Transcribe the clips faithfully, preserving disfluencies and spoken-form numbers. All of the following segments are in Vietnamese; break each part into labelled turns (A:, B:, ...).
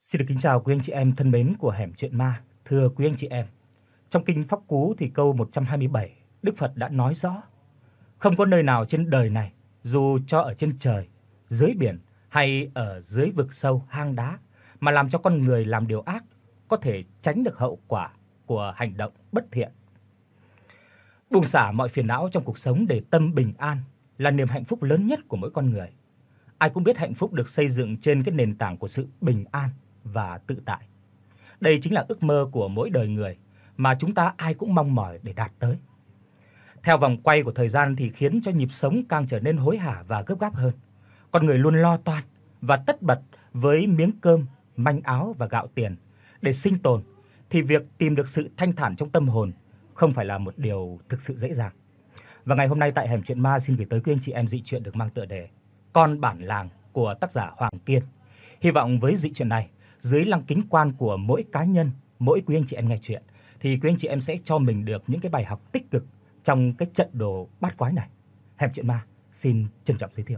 A: Xin được kính chào quý anh chị em thân mến của Hẻm Chuyện Ma. Thưa quý anh chị em, trong kinh Pháp Cú thì câu một trăm hai mươi bảy, Đức Phật đã nói rõ: không có nơi nào trên đời này, dù cho ở trên trời, dưới biển hay ở dưới vực sâu hang đá, mà làm cho con người làm điều ác có thể tránh được hậu quả của hành động bất thiện. Buông xả mọi phiền não trong cuộc sống để tâm bình an là niềm hạnh phúc lớn nhất của mỗi con người. Ai cũng biết hạnh phúc được xây dựng trên cái nền tảng của sự bình an và tự tại. Đây chính là ước mơ của mỗi đời người mà chúng ta ai cũng mong mỏi để đạt tới. Theo vòng quay của thời gian thì khiến cho nhịp sống càng trở nên hối hả và gấp gáp hơn. Con người luôn lo toan và tất bật với miếng cơm, manh áo và gạo tiền để sinh tồn, thì việc tìm được sự thanh thản trong tâm hồn không phải là một điều thực sự dễ dàng. Và ngày hôm nay tại Hẻm Chuyện Ma xin gửi tới quý anh chị em dị truyện được mang tựa đề Con bản làng của tác giả Hoàng Kiên. Hy vọng với dị truyện này, dưới lăng kính quan của mỗi cá nhân, mỗi quý anh chị em nghe truyện, thì quý anh chị em sẽ cho mình được những cái bài học tích cực trong cái trận đồ bát quái này. Hẻm Chuyện Ma xin trân trọng giới thiệu.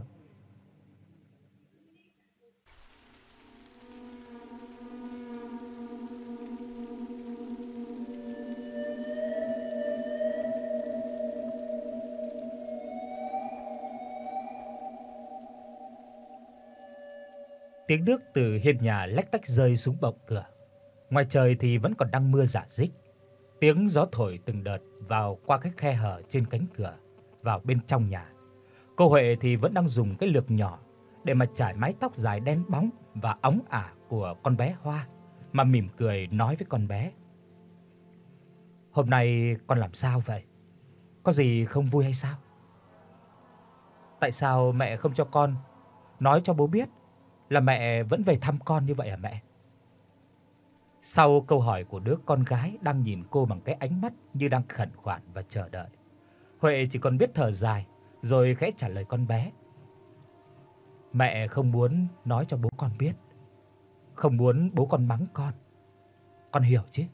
A: Tiếng nước từ hiên nhà lách tách rơi xuống bậu cửa. Ngoài trời thì vẫn còn đang mưa rả rích. Tiếng gió thổi từng đợt vào qua cái khe hở trên cánh cửa vào bên trong nhà. Cô Huệ thì vẫn đang dùng cái lược nhỏ để mà chải mái tóc dài đen bóng và óng ả của con bé Hoa, mà mỉm cười nói với con bé: "Hôm nay con làm sao vậy? Có gì không vui hay sao? Tại sao mẹ không cho con nói cho bố biết là mẹ vẫn về thăm con như vậy hả mẹ?" Sau câu hỏi của đứa con gái đang nhìn cô bằng cái ánh mắt như đang khẩn khoản và chờ đợi, Huệ chỉ còn biết thở dài rồi khẽ trả lời con bé: "Mẹ không muốn nói cho bố con biết, không muốn bố con mắng con. Con hiểu chứ?"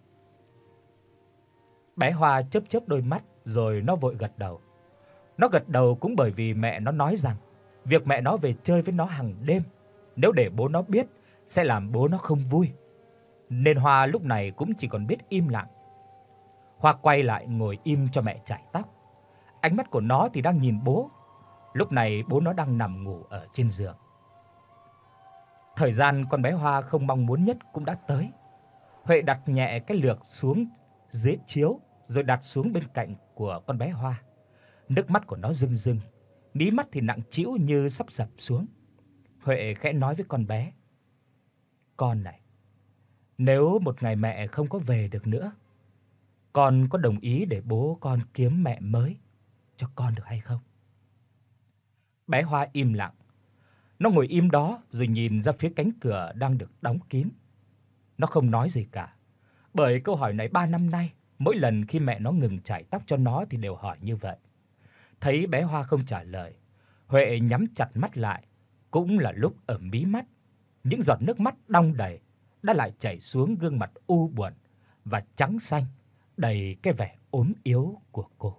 A: Bé Hoa chớp chớp đôi mắt rồi nó vội gật đầu. Nó gật đầu cũng bởi vì mẹ nó nói rằng việc mẹ nó về chơi với nó hàng đêm, nếu để bố nó biết sẽ làm bố nó không vui. Nên Hoa lúc này cũng chỉ còn biết im lặng. Hoa quay lại ngồi im cho mẹ chải tóc. Ánh mắt của nó thì đang nhìn bố. Lúc này bố nó đang nằm ngủ ở trên giường. Thời gian con bé Hoa không mong muốn nhất cũng đã tới. Huệ đặt nhẹ cái lược xuống dưới chiếu rồi đặt xuống bên cạnh của con bé Hoa. Nước mắt của nó rưng rưng, mí mắt thì nặng trĩu như sắp sập xuống. Huệ khẽ nói với con bé: "Con này, nếu một ngày mẹ không có về được nữa, con có đồng ý để bố con kiếm mẹ mới cho con được hay không?" Bé Hoa im lặng. Nó ngồi im đó rồi nhìn ra phía cánh cửa đang được đóng kín. Nó không nói gì cả, bởi câu hỏi này ba năm nay, mỗi lần khi mẹ nó ngừng chải tóc cho nó thì đều hỏi như vậy. Thấy bé Hoa không trả lời, Huệ nhắm chặt mắt lại, cũng là lúc ở mí mắt, những giọt nước mắt đong đầy đã lại chảy xuống gương mặt u buồn và trắng xanh, đầy cái vẻ ốm yếu của cô.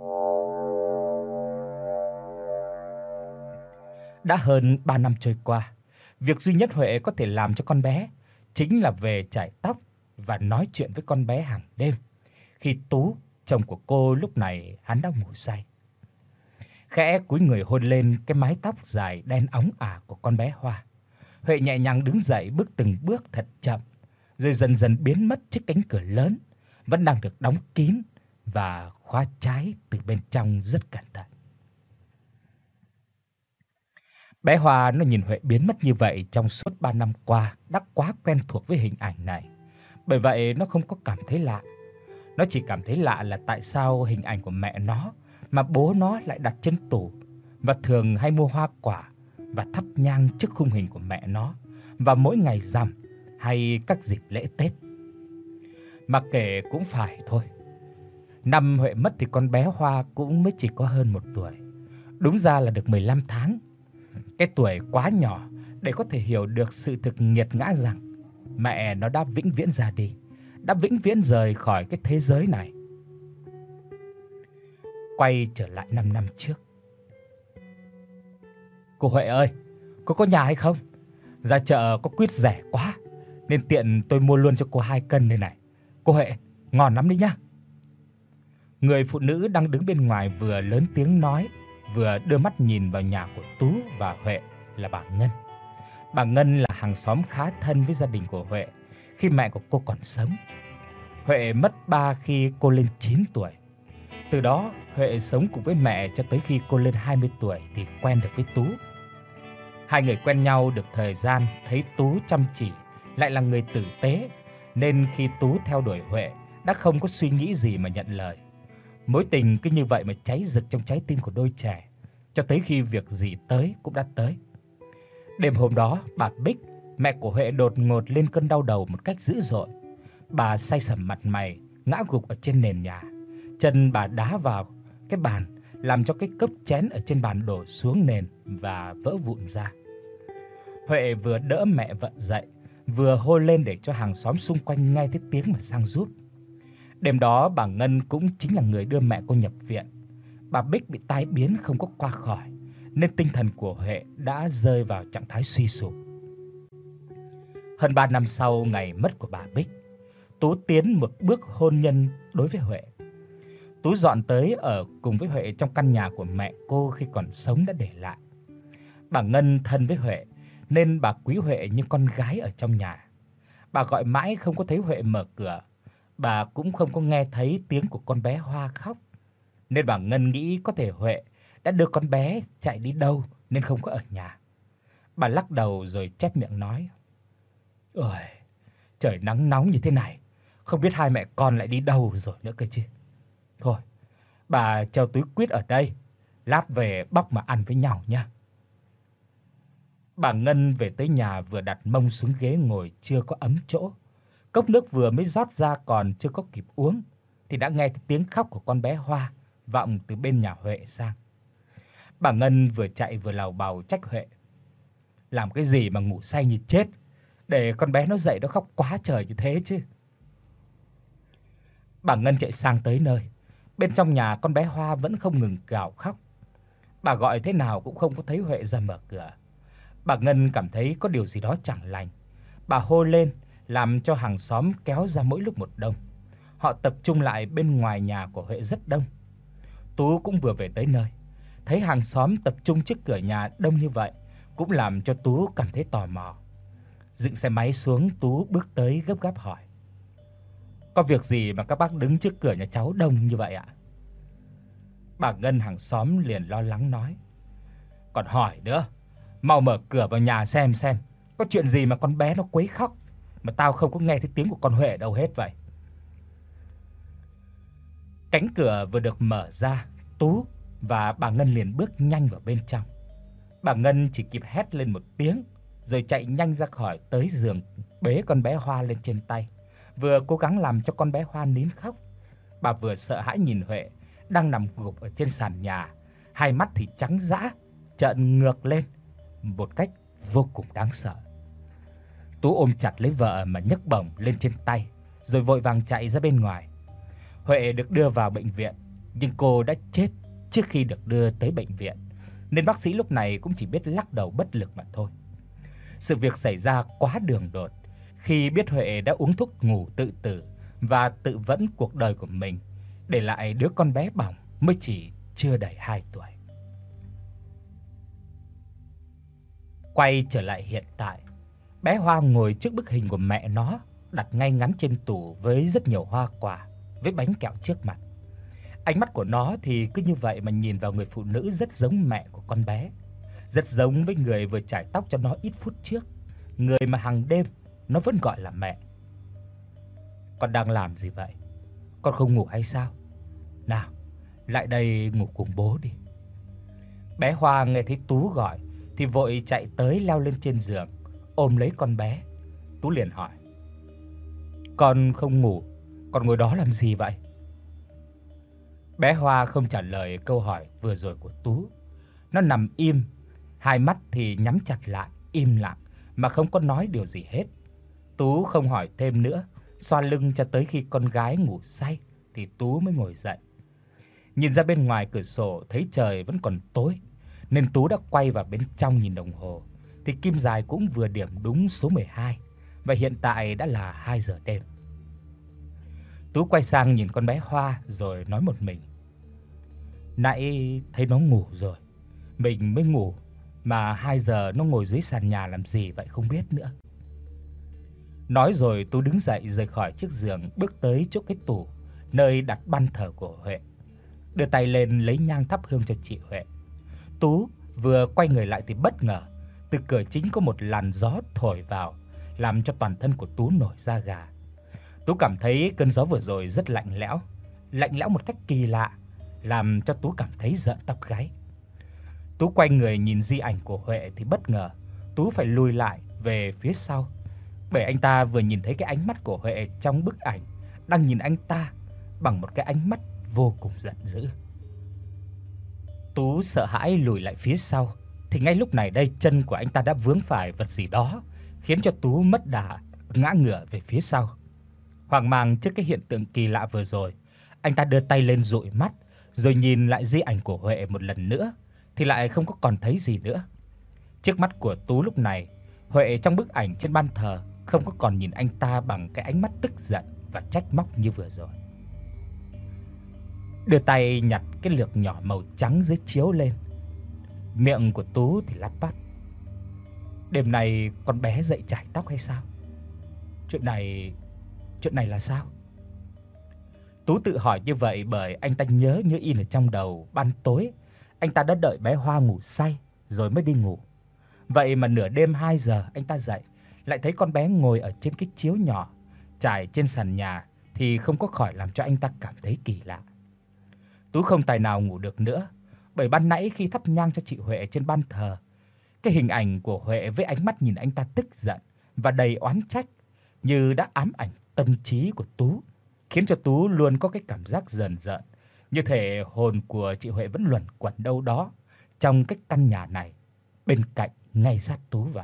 A: Đã hơn ba năm trôi qua, việc duy nhất Huệ có thể làm cho con bé chính là về chải tóc và nói chuyện với con bé hàng đêm. Khi Tú, chồng của cô lúc này hắn đang ngủ say. Khẽ cúi người hôn lên cái mái tóc dài đen óng ả của con bé Hoa, Huệ nhẹ nhàng đứng dậy bước từng bước thật chậm, rồi dần dần biến mất trước cánh cửa lớn vẫn đang được đóng kín và khóa trái từ bên trong rất cẩn thận. Bé Hoa nó nhìn Huệ biến mất như vậy trong suốt ba năm qua đã quá quen thuộc với hình ảnh này. Bởi vậy nó không có cảm thấy lạ. Nó chỉ cảm thấy lạ là tại sao hình ảnh của mẹ nó mà bố nó lại đặt trên tủ, và thường hay mua hoa quả và thắp nhang trước khung hình của mẹ nó vào mỗi ngày rằm hay các dịp lễ Tết. Mà kể cũng phải thôi. Năm Huệ mất thì con bé Hoa cũng mới chỉ có hơn một tuổi. Đúng ra là được mười lăm tháng. Cái tuổi quá nhỏ để có thể hiểu được sự thực nghiệt ngã rằng mẹ nó đã vĩnh viễn ra đi, đã vĩnh viễn rời khỏi cái thế giới này. Quay trở lại năm năm trước. "Cô Huệ ơi, cô có nhà hay không? Ra chợ có quýt rẻ quá, nên tiện tôi mua luôn cho cô hai cân đây này. Cô Huệ, ngon lắm đấy nhá." Người phụ nữ đang đứng bên ngoài vừa lớn tiếng nói, vừa đưa mắt nhìn vào nhà của Tú và Huệ là bà Ngân. Bà Ngân là hàng xóm khá thân với gia đình của Huệ khi mẹ của cô còn sống. Huệ mất ba khi cô lên chín tuổi. Từ đó, Huệ sống cùng với mẹ cho tới khi cô lên hai mươi tuổi thì quen được với Tú. Hai người quen nhau được thời gian, thấy Tú chăm chỉ, lại là người tử tế, nên khi Tú theo đuổi Huệ đã không có suy nghĩ gì mà nhận lời. Mối tình cứ như vậy mà cháy rực trong trái tim của đôi trẻ, cho tới khi việc gì tới cũng đã tới. Đêm hôm đó, bà Bích, mẹ của Huệ đột ngột lên cơn đau đầu một cách dữ dội. Bà say sẩm mặt mày, ngã gục ở trên nền nhà. Chân bà đá vào cái bàn, làm cho cái cốc chén ở trên bàn đổ xuống nền và vỡ vụn ra. Huệ vừa đỡ mẹ vợ dậy, vừa hô lên để cho hàng xóm xung quanh nghe thấy tiếng mà sang giúp. Đêm đó bà Ngân cũng chính là người đưa mẹ cô nhập viện. Bà Bích bị tai biến không có qua khỏi, nên tinh thần của Huệ đã rơi vào trạng thái suy sụp. Hơn ba năm sau ngày mất của bà Bích, Tú tiến một bước hôn nhân đối với Huệ. Tú dọn tới ở cùng với Huệ trong căn nhà của mẹ cô khi còn sống đã để lại. Bà Ngân thân với Huệ nên bà quý Huệ như con gái ở trong nhà. Bà gọi mãi không có thấy Huệ mở cửa. Bà cũng không có nghe thấy tiếng của con bé Hoa khóc, nên bà Ngân nghĩ có thể Huệ đã đưa con bé chạy đi đâu nên không có ở nhà. Bà lắc đầu rồi chép miệng nói: "Ôi, trời nắng nóng như thế này, không biết hai mẹ con lại đi đâu rồi nữa cơ chứ. Thôi, bà treo túi quýt ở đây, lát về bóc mà ăn với nhau nhé." Bà Ngân về tới nhà vừa đặt mông xuống ghế ngồi chưa có ấm chỗ. Cốc nước vừa mới rót ra còn chưa có kịp uống thì đã nghe thấy tiếng khóc của con bé Hoa vọng từ bên nhà Huệ sang. Bà Ngân vừa chạy vừa lầu bầu trách Huệ: "Làm cái gì mà ngủ say như chết, để con bé nó dậy nó khóc quá trời như thế chứ." Bà Ngân chạy sang tới nơi, bên trong nhà con bé Hoa vẫn không ngừng gào khóc. Bà gọi thế nào cũng không có thấy Huệ ra mở cửa. Bà Ngân cảm thấy có điều gì đó chẳng lành. Bà hô lên làm cho hàng xóm kéo ra mỗi lúc một đông. Họ tập trung lại bên ngoài nhà của Huệ rất đông. Tú cũng vừa về tới nơi, thấy hàng xóm tập trung trước cửa nhà đông như vậy, cũng làm cho Tú cảm thấy tò mò. Dựng xe máy xuống, Tú bước tới gấp gáp hỏi: "Có việc gì mà các bác đứng trước cửa nhà cháu đông như vậy ạ?" Bà Ngân hàng xóm liền lo lắng nói: "Còn hỏi nữa, mau mở cửa vào nhà xem xem, có chuyện gì mà con bé nó quấy khóc mà tao không có nghe thấy tiếng của con Huệ đâu hết vậy." Cánh cửa vừa được mở ra, Tú và bà Ngân liền bước nhanh vào bên trong. Bà Ngân chỉ kịp hét lên một tiếng rồi chạy nhanh ra khỏi tới giường, bế con bé Hoa lên trên tay, vừa cố gắng làm cho con bé Hoa nín khóc. Bà vừa sợ hãi nhìn Huệ đang nằm gục ở trên sàn nhà, hai mắt thì trắng dã, trợn ngược lên một cách vô cùng đáng sợ. Tú ôm chặt lấy vợ mà nhấc bổng lên trên tay, rồi vội vàng chạy ra bên ngoài. Huệ được đưa vào bệnh viện, nhưng cô đã chết trước khi được đưa tới bệnh viện, nên bác sĩ lúc này cũng chỉ biết lắc đầu bất lực mà thôi. Sự việc xảy ra quá đường đột, khi biết Huệ đã uống thuốc ngủ tự tử và tự vẫn cuộc đời của mình, để lại đứa con bé bỏng mới chỉ chưa đầy hai tuổi. Quay trở lại hiện tại, bé Hoa ngồi trước bức hình của mẹ nó đặt ngay ngắn trên tủ với rất nhiều hoa quả, với bánh kẹo trước mặt. Ánh mắt của nó thì cứ như vậy mà nhìn vào người phụ nữ rất giống mẹ của con bé, rất giống với người vừa chải tóc cho nó ít phút trước, người mà hàng đêm nó vẫn gọi là mẹ. "Con đang làm gì vậy? Con không ngủ hay sao? Nào, lại đây ngủ cùng bố đi." Bé Hoa nghe thấy Tú gọi thì vội chạy tới leo lên trên giường, ôm lấy con bé. Tú liền hỏi: "Con không ngủ, con ngồi đó làm gì vậy?" Bé Hoa không trả lời câu hỏi vừa rồi của Tú. Nó nằm im, hai mắt thì nhắm chặt lại, im lặng mà không có nói điều gì hết. Tú không hỏi thêm nữa, xoa lưng cho tới khi con gái ngủ say thì Tú mới ngồi dậy. Nhìn ra bên ngoài cửa sổ thấy trời vẫn còn tối, nên Tú đã quay vào bên trong nhìn đồng hồ, thì kim dài cũng vừa điểm đúng số mười hai, và hiện tại đã là hai giờ đêm. Tú quay sang nhìn con bé Hoa rồi nói một mình: "Nãy thấy nó ngủ rồi, mình mới ngủ mà hai giờ nó ngồi dưới sàn nhà làm gì vậy không biết nữa." Nói rồi Tú đứng dậy rời khỏi chiếc giường, bước tới chỗ cái tủ nơi đặt ban thờ của Huệ, đưa tay lên lấy nhang thắp hương cho chị Huệ. Tú vừa quay người lại thì bất ngờ, từ cửa chính có một làn gió thổi vào, làm cho toàn thân của Tú nổi da gà. Tú cảm thấy cơn gió vừa rồi rất lạnh lẽo, lạnh lẽo một cách kỳ lạ, làm cho Tú cảm thấy rợn tóc gáy. Tú quay người nhìn di ảnh của Huệ thì bất ngờ Tú phải lùi lại về phía sau, bởi anh ta vừa nhìn thấy cái ánh mắt của Huệ trong bức ảnh đang nhìn anh ta bằng một cái ánh mắt vô cùng giận dữ. Tú sợ hãi lùi lại phía sau thì ngay lúc này đây chân của anh ta đã vướng phải vật gì đó, khiến cho Tú mất đà ngã ngửa về phía sau. Hoang mang trước cái hiện tượng kỳ lạ vừa rồi, anh ta đưa tay lên dụi mắt rồi nhìn lại di ảnh của Huệ một lần nữa thì lại không có còn thấy gì nữa. Trước mắt của Tú lúc này, Huệ trong bức ảnh trên ban thờ không có còn nhìn anh ta bằng cái ánh mắt tức giận và trách móc như vừa rồi. Đưa tay nhặt cái lược nhỏ màu trắng dưới chiếu lên. Miệng của Tú thì lắp bắp: "Đêm nay con bé dậy chải tóc hay sao? Chuyện này, chuyện này là sao?" Tú tự hỏi như vậy bởi anh ta nhớ như in ở trong đầu, ban tối anh ta đã đợi bé Hoa ngủ say rồi mới đi ngủ. Vậy mà nửa đêm hai giờ anh ta dậy, lại thấy con bé ngồi ở trên cái chiếu nhỏ trải trên sàn nhà thì không có khỏi làm cho anh ta cảm thấy kỳ lạ. Tú không tài nào ngủ được nữa, bởi ban nãy khi thắp nhang cho chị Huệ trên ban thờ, cái hình ảnh của Huệ với ánh mắt nhìn anh ta tức giận và đầy oán trách như đã ám ảnh tâm trí của Tú, khiến cho Tú luôn có cái cảm giác rờn rợn, như thể hồn của chị Huệ vẫn luẩn quẩn đâu đó trong cái căn nhà này, bên cạnh ngay sát Tú vậy.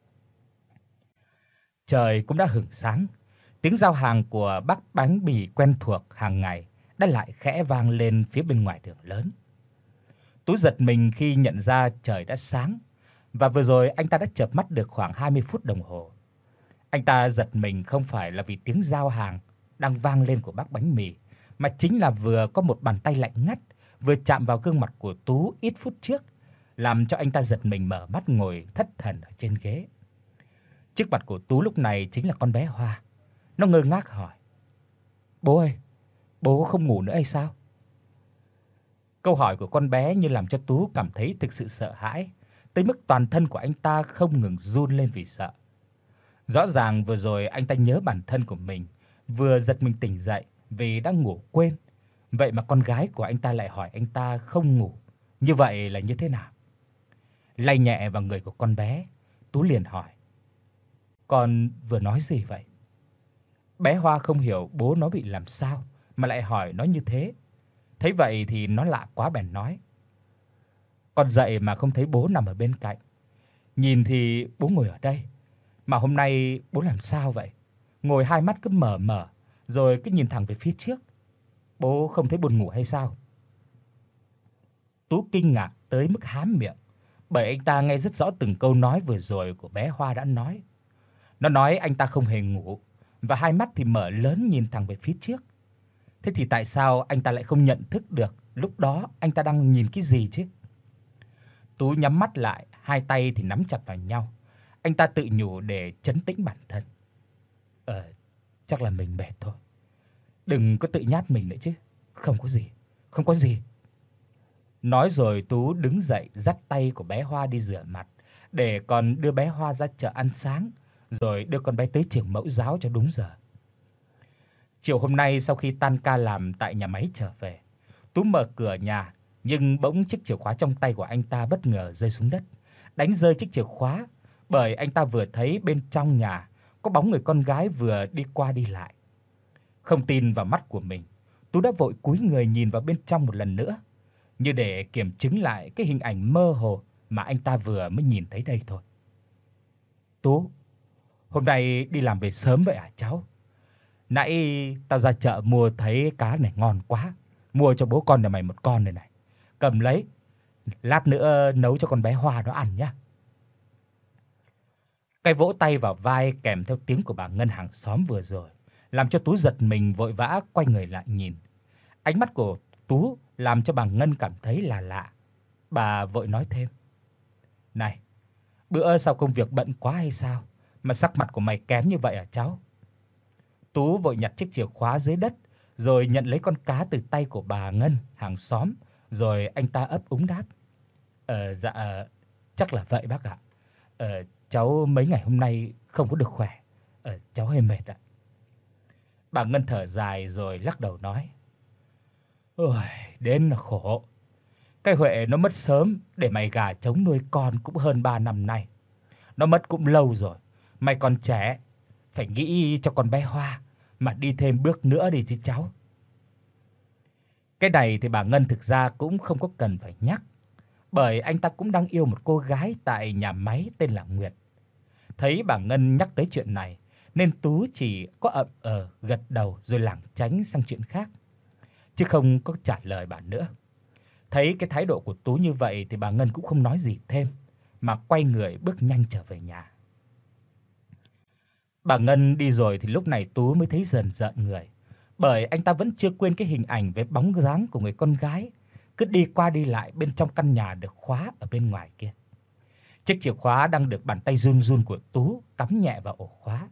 A: Trời cũng đã hửng sáng, tiếng giao hàng của bác bánh mì quen thuộc hàng ngày đã lại khẽ vang lên phía bên ngoài đường lớn. Tú giật mình khi nhận ra trời đã sáng, và vừa rồi anh ta đã chợp mắt được khoảng hai mươi phút đồng hồ. Anh ta giật mình không phải là vì tiếng giao hàng đang vang lên của bác bánh mì, mà chính là vừa có một bàn tay lạnh ngắt vừa chạm vào gương mặt của Tú ít phút trước, làm cho anh ta giật mình mở mắt ngồi thất thần ở trên ghế. Trước mặt của Tú lúc này chính là con bé Hoa. Nó ngơ ngác hỏi: "Bố ơi, bố không ngủ nữa hay sao?" Câu hỏi của con bé như làm cho Tú cảm thấy thực sự sợ hãi, tới mức toàn thân của anh ta không ngừng run lên vì sợ. Rõ ràng vừa rồi anh ta nhớ bản thân của mình vừa giật mình tỉnh dậy vì đã ngủ quên. Vậy mà con gái của anh ta lại hỏi anh ta không ngủ, như vậy là như thế nào? Lay nhẹ vào người của con bé, Tú liền hỏi: "Con vừa nói gì vậy?" Bé Hoa không hiểu bố nó bị làm sao mà lại hỏi nó như thế. Thấy vậy thì nó lạ quá bèn nói: "Con dậy mà không thấy bố nằm ở bên cạnh. Nhìn thì bố ngồi ở đây, mà hôm nay bố làm sao vậy? Ngồi hai mắt cứ mở mở rồi cứ nhìn thẳng về phía trước. Bố không thấy buồn ngủ hay sao?" Tú kinh ngạc tới mức há miệng, bởi anh ta nghe rất rõ từng câu nói vừa rồi của bé Hoa đã nói. Nó nói anh ta không hề ngủ và hai mắt thì mở lớn nhìn thẳng về phía trước. Thế thì tại sao anh ta lại không nhận thức được lúc đó anh ta đang nhìn cái gì chứ? Tú nhắm mắt lại, hai tay thì nắm chặt vào nhau. Anh ta tự nhủ để trấn tĩnh bản thân. Ờ, chắc là mình mệt thôi. Đừng có tự nhát mình nữa chứ. Không có gì, không có gì. Nói rồi Tú đứng dậy dắt tay của bé Hoa đi rửa mặt, để còn đưa bé Hoa ra chợ ăn sáng, rồi đưa con bé tới trường mẫu giáo cho đúng giờ. Chiều hôm nay sau khi tan ca làm tại nhà máy trở về, Tú mở cửa nhà, nhưng bỗng chiếc chìa khóa trong tay của anh ta bất ngờ rơi xuống đất, đánh rơi chiếc chìa khóa, bởi anh ta vừa thấy bên trong nhà có bóng người con gái vừa đi qua đi lại. Không tin vào mắt của mình, Tú đã vội cúi người nhìn vào bên trong một lần nữa, như để kiểm chứng lại cái hình ảnh mơ hồ mà anh ta vừa mới nhìn thấy đây thôi. "Tú, hôm nay đi làm về sớm vậy à cháu? Nãy tao ra chợ mua thấy cá này ngon quá, mua cho bố con nhà mày một con này này. Cầm lấy, lát nữa nấu cho con bé Hoa nó ăn nhá." Cái vỗ tay vào vai kèm theo tiếng của bà Ngân hàng xóm vừa rồi làm cho Tú giật mình vội vã quay người lại nhìn. Ánh mắt của Tú làm cho bà Ngân cảm thấy là lạ. Bà vội nói thêm: "Này, bữa sau công việc bận quá hay sao mà sắc mặt của mày kém như vậy à cháu?" Tú vội nhặt chiếc chìa khóa dưới đất rồi nhận lấy con cá từ tay của bà Ngân hàng xóm, rồi anh ta ấp úng đáp: "Ờ dạ chắc là vậy bác ạ. Ờ cháu mấy ngày hôm nay không có được khỏe. Ờ cháu hơi mệt ạ." Bà Ngân thở dài rồi lắc đầu nói: "Ôi, đến là khổ. Cái Huệ nó mất sớm để mày gà trống nuôi con cũng hơn ba năm nay. Nó mất cũng lâu rồi, mày còn trẻ, phải nghĩ cho con bé Hoa mà đi thêm bước nữa đi chứ cháu." Cái này thì bà Ngân thực ra cũng không có cần phải nhắc, bởi anh ta cũng đang yêu một cô gái tại nhà máy tên là Nguyệt. Thấy bà Ngân nhắc tới chuyện này nên Tú chỉ có ậm ờ gật đầu rồi lảng tránh sang chuyện khác, chứ không có trả lời bà nữa. Thấy cái thái độ của Tú như vậy thì bà Ngân cũng không nói gì thêm mà quay người bước nhanh trở về nhà. Bà Ngân đi rồi thì lúc này Tú mới thấy dần rợn người, bởi anh ta vẫn chưa quên cái hình ảnh với bóng dáng của người con gái cứ đi qua đi lại bên trong căn nhà được khóa ở bên ngoài kia. Chiếc chìa khóa đang được bàn tay run run của Tú cắm nhẹ vào ổ khóa.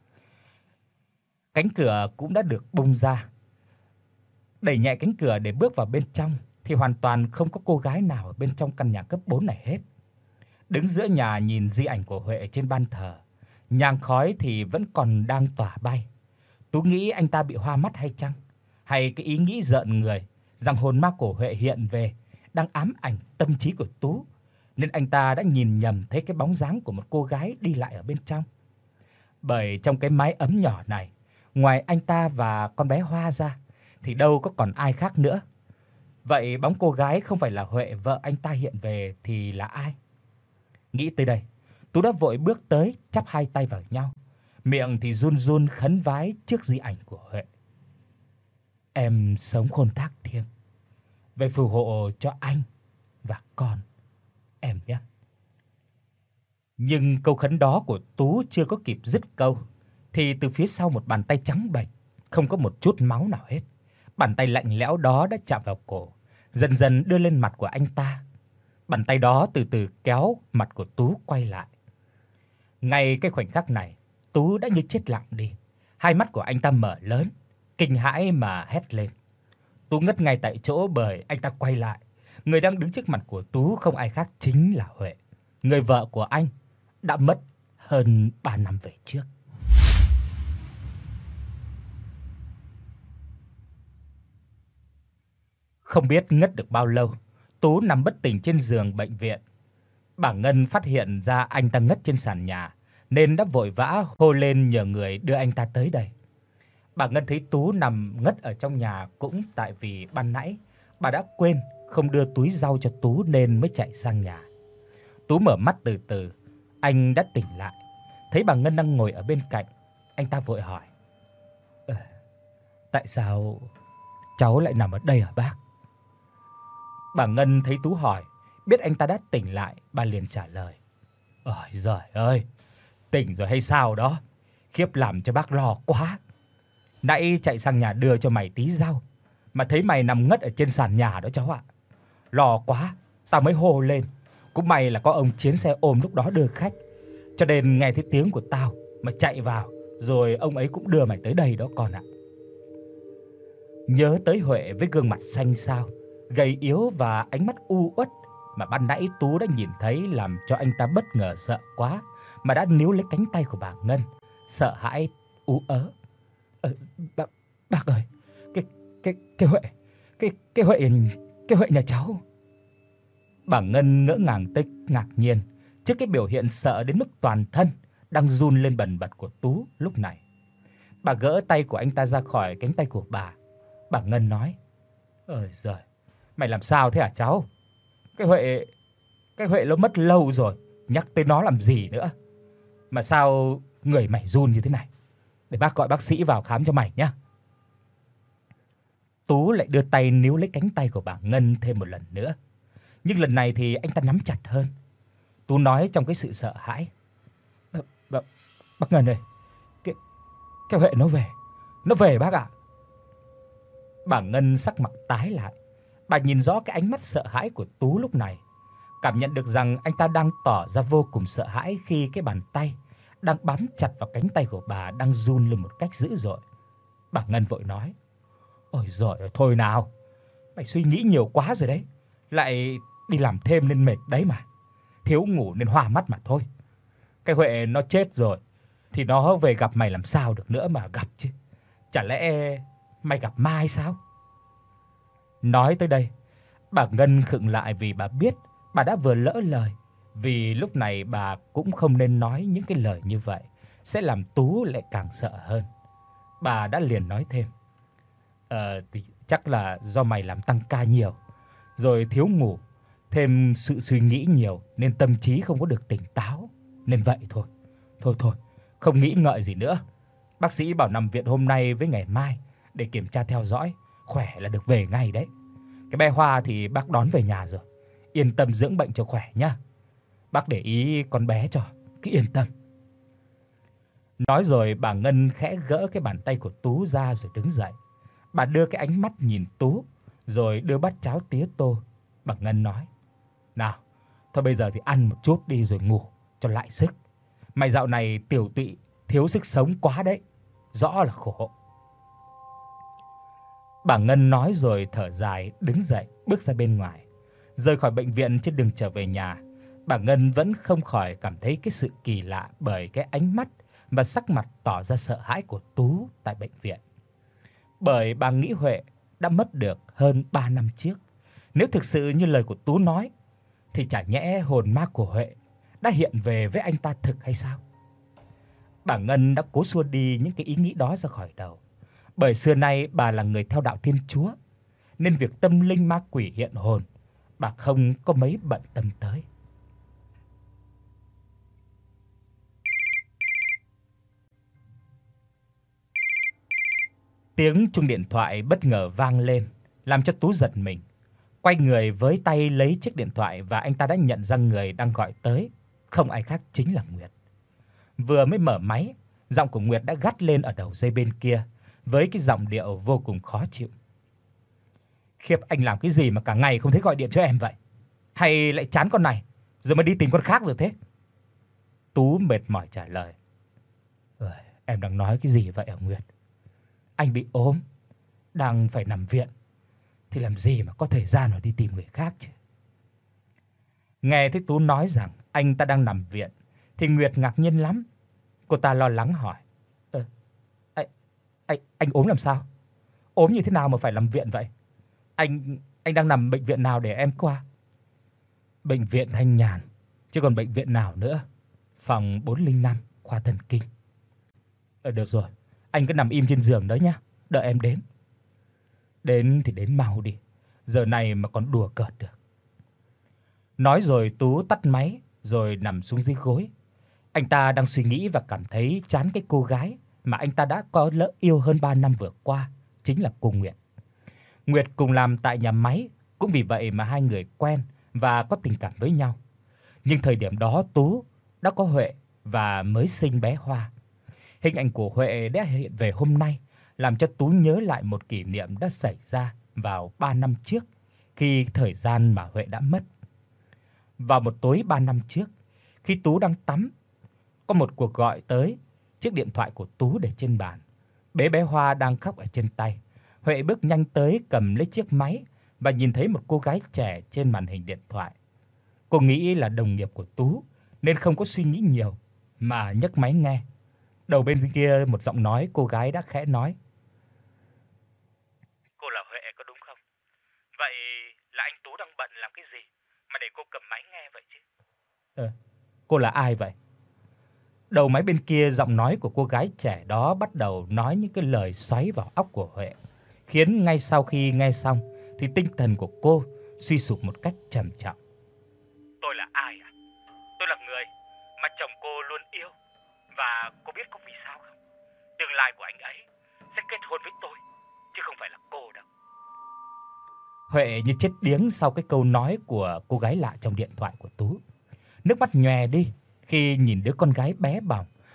A: Cánh cửa cũng đã được bung ra. Đẩy nhẹ cánh cửa để bước vào bên trong thì hoàn toàn không có cô gái nào ở bên trong căn nhà cấp bốn này hết. Đứng giữa nhà nhìn di ảnh của Huệ trên ban thờ, nhang khói thì vẫn còn đang tỏa bay. Tú nghĩ anh ta bị hoa mắt hay chăng? Hay cái ý nghĩ rợn người rằng hồn ma của Huệ hiện về đang ám ảnh tâm trí của Tú, nên anh ta đã nhìn nhầm thấy cái bóng dáng của một cô gái đi lại ở bên trong. Bởi trong cái mái ấm nhỏ này, ngoài anh ta và con bé Hoa ra thì đâu có còn ai khác nữa. Vậy bóng cô gái không phải là Huệ vợ anh ta hiện về thì là ai? Nghĩ tới đây, Tú đã vội bước tới chắp hai tay vào nhau, miệng thì run run khấn vái trước di ảnh của Huệ. "Em sống khôn thác thiêng, về phù hộ cho anh và con em nhé." Nhưng câu khấn đó của Tú chưa có kịp dứt câu thì từ phía sau một bàn tay trắng bệch, không có một chút máu nào hết. Bàn tay lạnh lẽo đó đã chạm vào cổ, dần dần đưa lên mặt của anh ta. Bàn tay đó từ từ kéo mặt của Tú quay lại. Ngay cái khoảnh khắc này, Tú đã như chết lặng đi. Hai mắt của anh ta mở lớn, kinh hãi mà hét lên. Tú ngất ngay tại chỗ bởi anh ta quay lại, người đang đứng trước mặt của Tú không ai khác chính là Huệ, người vợ của anh đã mất hơn ba năm về trước. Không biết ngất được bao lâu, Tú nằm bất tỉnh trên giường bệnh viện. Bà Ngân phát hiện ra anh ta ngất trên sàn nhà nên đã vội vã hô lên nhờ người đưa anh ta tới đây. Bà Ngân thấy Tú nằm ngất ở trong nhà cũng tại vì ban nãy bà đã quên không đưa túi rau cho Tú nên mới chạy sang nhà. Tú mở mắt từ từ, anh đã tỉnh lại. Thấy bà Ngân đang ngồi ở bên cạnh, anh ta vội hỏi: "Ờ, tại sao cháu lại nằm ở đây hả bác?" Bà Ngân thấy Tú hỏi, biết anh ta đã tỉnh lại, bà liền trả lời: "Ôi giời ơi, tỉnh rồi hay sao đó? Khiếp làm cho bác lo quá. Nãy chạy sang nhà đưa cho mày tí rau mà thấy mày nằm ngất ở trên sàn nhà đó cháu ạ. Lo quá, tao mới hô lên. Cũng may là có ông chiến xe ôm lúc đó đưa khách, cho nên nghe thấy tiếng của tao mà chạy vào, rồi ông ấy cũng đưa mày tới đây đó con ạ." Nhớ tới Huệ với gương mặt xanh xao, gầy yếu và ánh mắt u uất mà ban nãy Tú đã nhìn thấy, làm cho anh ta bất ngờ sợ quá mà đã níu lấy cánh tay của bà Ngân, sợ hãi ú ớ: "Ờ, bác bác ơi, cái cái cái Huệ, cái cái Huệ cái Huệ nhà cháu." Bà Ngân ngỡ ngàng tới ngạc nhiên trước cái biểu hiện sợ đến mức toàn thân đang run lên bần bật của Tú lúc này. Bà gỡ tay của anh ta ra khỏi cánh tay của bà. Bà Ngân nói: "Ôi giời, mày làm sao thế hả cháu? Cái Huệ, cái Huệ nó mất lâu rồi, nhắc tới nó làm gì nữa? Mà sao người mày run như thế này? Để bác gọi bác sĩ vào khám cho mày nhé." Tú lại đưa tay níu lấy cánh tay của bà Ngân thêm một lần nữa. Nhưng lần này thì anh ta nắm chặt hơn. Tú nói trong cái sự sợ hãi: Bác, bác Ngân ơi, cái cái Huệ nó về. Nó về bác ạ. Bà Ngân sắc mặt tái lại. Bà nhìn rõ cái ánh mắt sợ hãi của Tú lúc này, cảm nhận được rằng anh ta đang tỏ ra vô cùng sợ hãi khi cái bàn tay đang bám chặt vào cánh tay của bà đang run lên một cách dữ dội. Bà Ngân vội nói: "Ôi giời ơi, thôi nào. Mày suy nghĩ nhiều quá rồi đấy. Lại đi làm thêm nên mệt đấy mà. Thiếu ngủ nên hoa mắt mà thôi. Cái Huệ nó chết rồi thì nó về gặp mày làm sao được nữa mà gặp chứ. Chả lẽ mày gặp ma hay sao?" Nói tới đây, bà Ngân khựng lại vì bà biết bà đã vừa lỡ lời, vì lúc này bà cũng không nên nói những cái lời như vậy, sẽ làm Tú lại càng sợ hơn. Bà đã liền nói thêm: "Ờ thì chắc là do mày làm tăng ca nhiều, rồi thiếu ngủ, thêm sự suy nghĩ nhiều nên tâm trí không có được tỉnh táo, nên vậy thôi. Thôi thôi, không nghĩ ngợi gì nữa. Bác sĩ bảo nằm viện hôm nay với ngày mai để kiểm tra theo dõi, khỏe là được về ngay đấy. Cái bé Hoa thì bác đón về nhà rồi. Yên tâm dưỡng bệnh cho khỏe nhá. Bác để ý con bé cho, cứ yên tâm." Nói rồi bà Ngân khẽ gỡ cái bàn tay của Tú ra rồi đứng dậy. Bà đưa cái ánh mắt nhìn Tú, rồi đưa bát cháo tía tô. Bà Ngân nói: "Nào, thôi bây giờ thì ăn một chút đi rồi ngủ cho lại sức. Mày dạo này tiểu tụy, thiếu sức sống quá đấy, rõ là khổ." Bà Ngân nói rồi thở dài đứng dậy bước ra bên ngoài. Rời khỏi bệnh viện, trên đường trở về nhà, bà Ngân vẫn không khỏi cảm thấy cái sự kỳ lạ bởi cái ánh mắt và sắc mặt tỏ ra sợ hãi của Tú tại bệnh viện. Bởi bà nghĩ Huệ đã mất được hơn ba năm trước. Nếu thực sự như lời của Tú nói thì chả nhẽ hồn ma của Huệ đã hiện về với anh ta thực hay sao? Bà Ngân đã cố xua đi những cái ý nghĩ đó ra khỏi đầu. Bởi xưa nay bà là người theo đạo Thiên Chúa, nên việc tâm linh ma quỷ hiện hồn bà không có mấy bận tâm tới. Tiếng chuông điện thoại bất ngờ vang lên, làm cho Tú giật mình. Quay người với tay lấy chiếc điện thoại và anh ta đã nhận ra người đang gọi tới, không ai khác chính là Nguyệt. Vừa mới mở máy, giọng của Nguyệt đã gắt lên ở đầu dây bên kia với cái giọng điệu vô cùng khó chịu. "Khiếp, anh làm cái gì mà cả ngày không thấy gọi điện cho em vậy? Hay lại chán con này rồi mà đi tìm con khác rồi thế?" Tú mệt mỏi trả lời: "Ơi, em đang nói cái gì vậy hả Nguyệt? Anh bị ốm, đang phải nằm viện thì làm gì mà có thời gian mà đi tìm người khác chứ." Nghe thấy Tú nói rằng anh ta đang nằm viện thì Nguyệt ngạc nhiên lắm. Cô ta lo lắng hỏi: "Ờ, anh anh anh ốm làm sao? Ốm như thế nào mà phải nằm viện vậy? Anh anh đang nằm bệnh viện nào để em qua?" "Bệnh viện Thanh Nhàn, chứ còn bệnh viện nào nữa. Phòng bốn không năm, khoa thần kinh." "Ờ được rồi, anh cứ nằm im trên giường đó nhá, đợi em đến." "Đến thì đến mau đi, giờ này mà còn đùa cợt được." Nói rồi Tú tắt máy rồi nằm xuống dưới gối. Anh ta đang suy nghĩ và cảm thấy chán cái cô gái mà anh ta đã có lỡ yêu hơn ba năm vừa qua, chính là cô Nguyệt. Nguyệt cùng làm tại nhà máy, cũng vì vậy mà hai người quen và có tình cảm với nhau. Nhưng thời điểm đó Tú đã có Huệ và mới sinh bé Hoa. Hình ảnh của Huệ đã hiện về hôm nay, làm cho Tú nhớ lại một kỷ niệm đã xảy ra vào ba năm trước, khi thời gian mà Huệ đã mất. Vào một tối ba năm trước, khi Tú đang tắm, có một cuộc gọi tới. Chiếc điện thoại của Tú để trên bàn. Bé bé Hoa đang khóc ở trên tay. Huệ bước nhanh tới cầm lấy chiếc máy và nhìn thấy một cô gái trẻ trên màn hình điện thoại. Cô nghĩ là đồng nghiệp của Tú nên không có suy nghĩ nhiều mà nhấc máy nghe. Đầu bên kia một giọng nói cô gái đã khẽ nói: "Cô là Huệ có đúng không? Vậy là anh Tú đang bận làm cái gì mà để cô cầm máy nghe vậy chứ?" "Ờ, cô là ai vậy?" Đầu máy bên kia giọng nói của cô gái trẻ đó bắt đầu nói những cái lời xoáy vào óc của Huệ, khiến ngay sau khi nghe xong thì tinh thần của cô suy sụp một cách trầm trọng. "Tôi là ai à? Tôi là người mà chồng cô luôn yêu, và cô biết có vì sao không? Tương lai của anh ấy sẽ kết hôn với tôi, chứ không phải là cô đâu." Huệ như chết điếng sau cái câu nói của cô gái lạ trong điện thoại của Tú. Nước mắt nhòe đi khi nhìn đứa con gái bé bỏng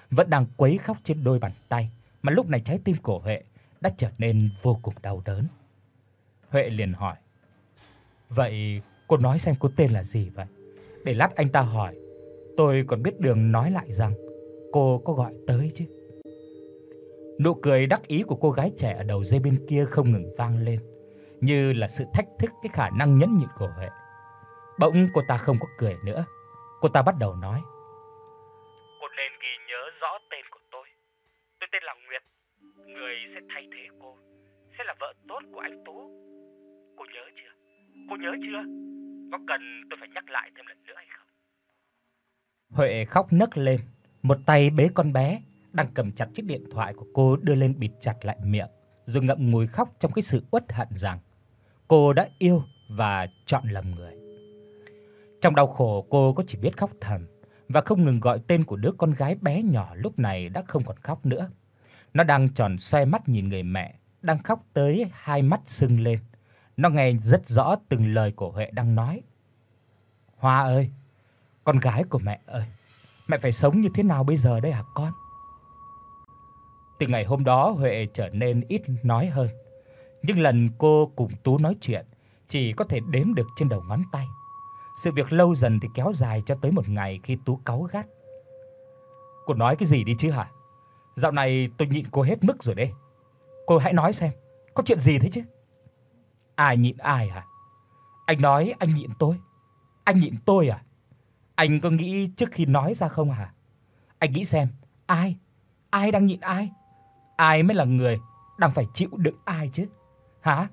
A: vẫn đang quấy khóc trên đôi bàn tay, mà lúc này trái tim của Huệ đã trở nên vô cùng đau đớn. Huệ liền hỏi: "Vậy cô nói xem cô tên là gì vậy? Để lát anh ta hỏi, tôi còn biết đường nói lại rằng cô có gọi tới chứ." Nụ cười đắc ý của cô gái trẻ ở đầu dây bên kia không ngừng vang lên, như là sự thách thức cái khả năng nhẫn nhịn của Huệ. Bỗng cô ta không có cười nữa, cô ta bắt đầu nói: "Cô nên ghi nhớ rõ tên của tôi. Tôi tên là Nguyệt, người sẽ thay thế cô, sẽ là vợ tốt của anh Tú. Cô nhớ chưa? Cô nhớ chưa? Có cần tôi phải nhắc lại thêm lần nữa hay không?" Huệ khóc nấc lên, một tay bế con bé đang cầm chặt chiếc điện thoại của cô đưa lên bịt chặt lại miệng, rồi ngậm ngùi khóc trong cái sự uất hận rằng cô đã yêu và chọn lầm người. Trong đau khổ, cô có chỉ biết khóc thầm và không ngừng gọi tên của đứa con gái bé nhỏ lúc này đã không còn khóc nữa. Nó đang tròn xoe mắt nhìn người mẹ đang khóc tới hai mắt sưng lên. Nó nghe rất rõ từng lời của Huệ đang nói. "Hoa ơi, con gái của mẹ ơi, mẹ phải sống như thế nào bây giờ đây hả con?" Từ ngày hôm đó Huệ trở nên ít nói hơn, nhưng lần cô cùng Tú nói chuyện chỉ có thể đếm được trên đầu ngón tay. Sự việc lâu dần thì kéo dài cho tới một ngày khi Tú cáu gắt: "Cô nói cái gì đi chứ hả? Dạo này tôi nhịn cô hết mức rồi đấy. Cô hãy nói xem, có chuyện gì thế chứ?" "Ai nhịn ai hả? Anh nói anh nhịn tôi. Anh nhịn tôi à? Anh có nghĩ trước khi nói ra không hả? Anh nghĩ xem, ai? Ai đang nhịn ai? Ai mới là người đang phải chịu đựng ai chứ? Hả?"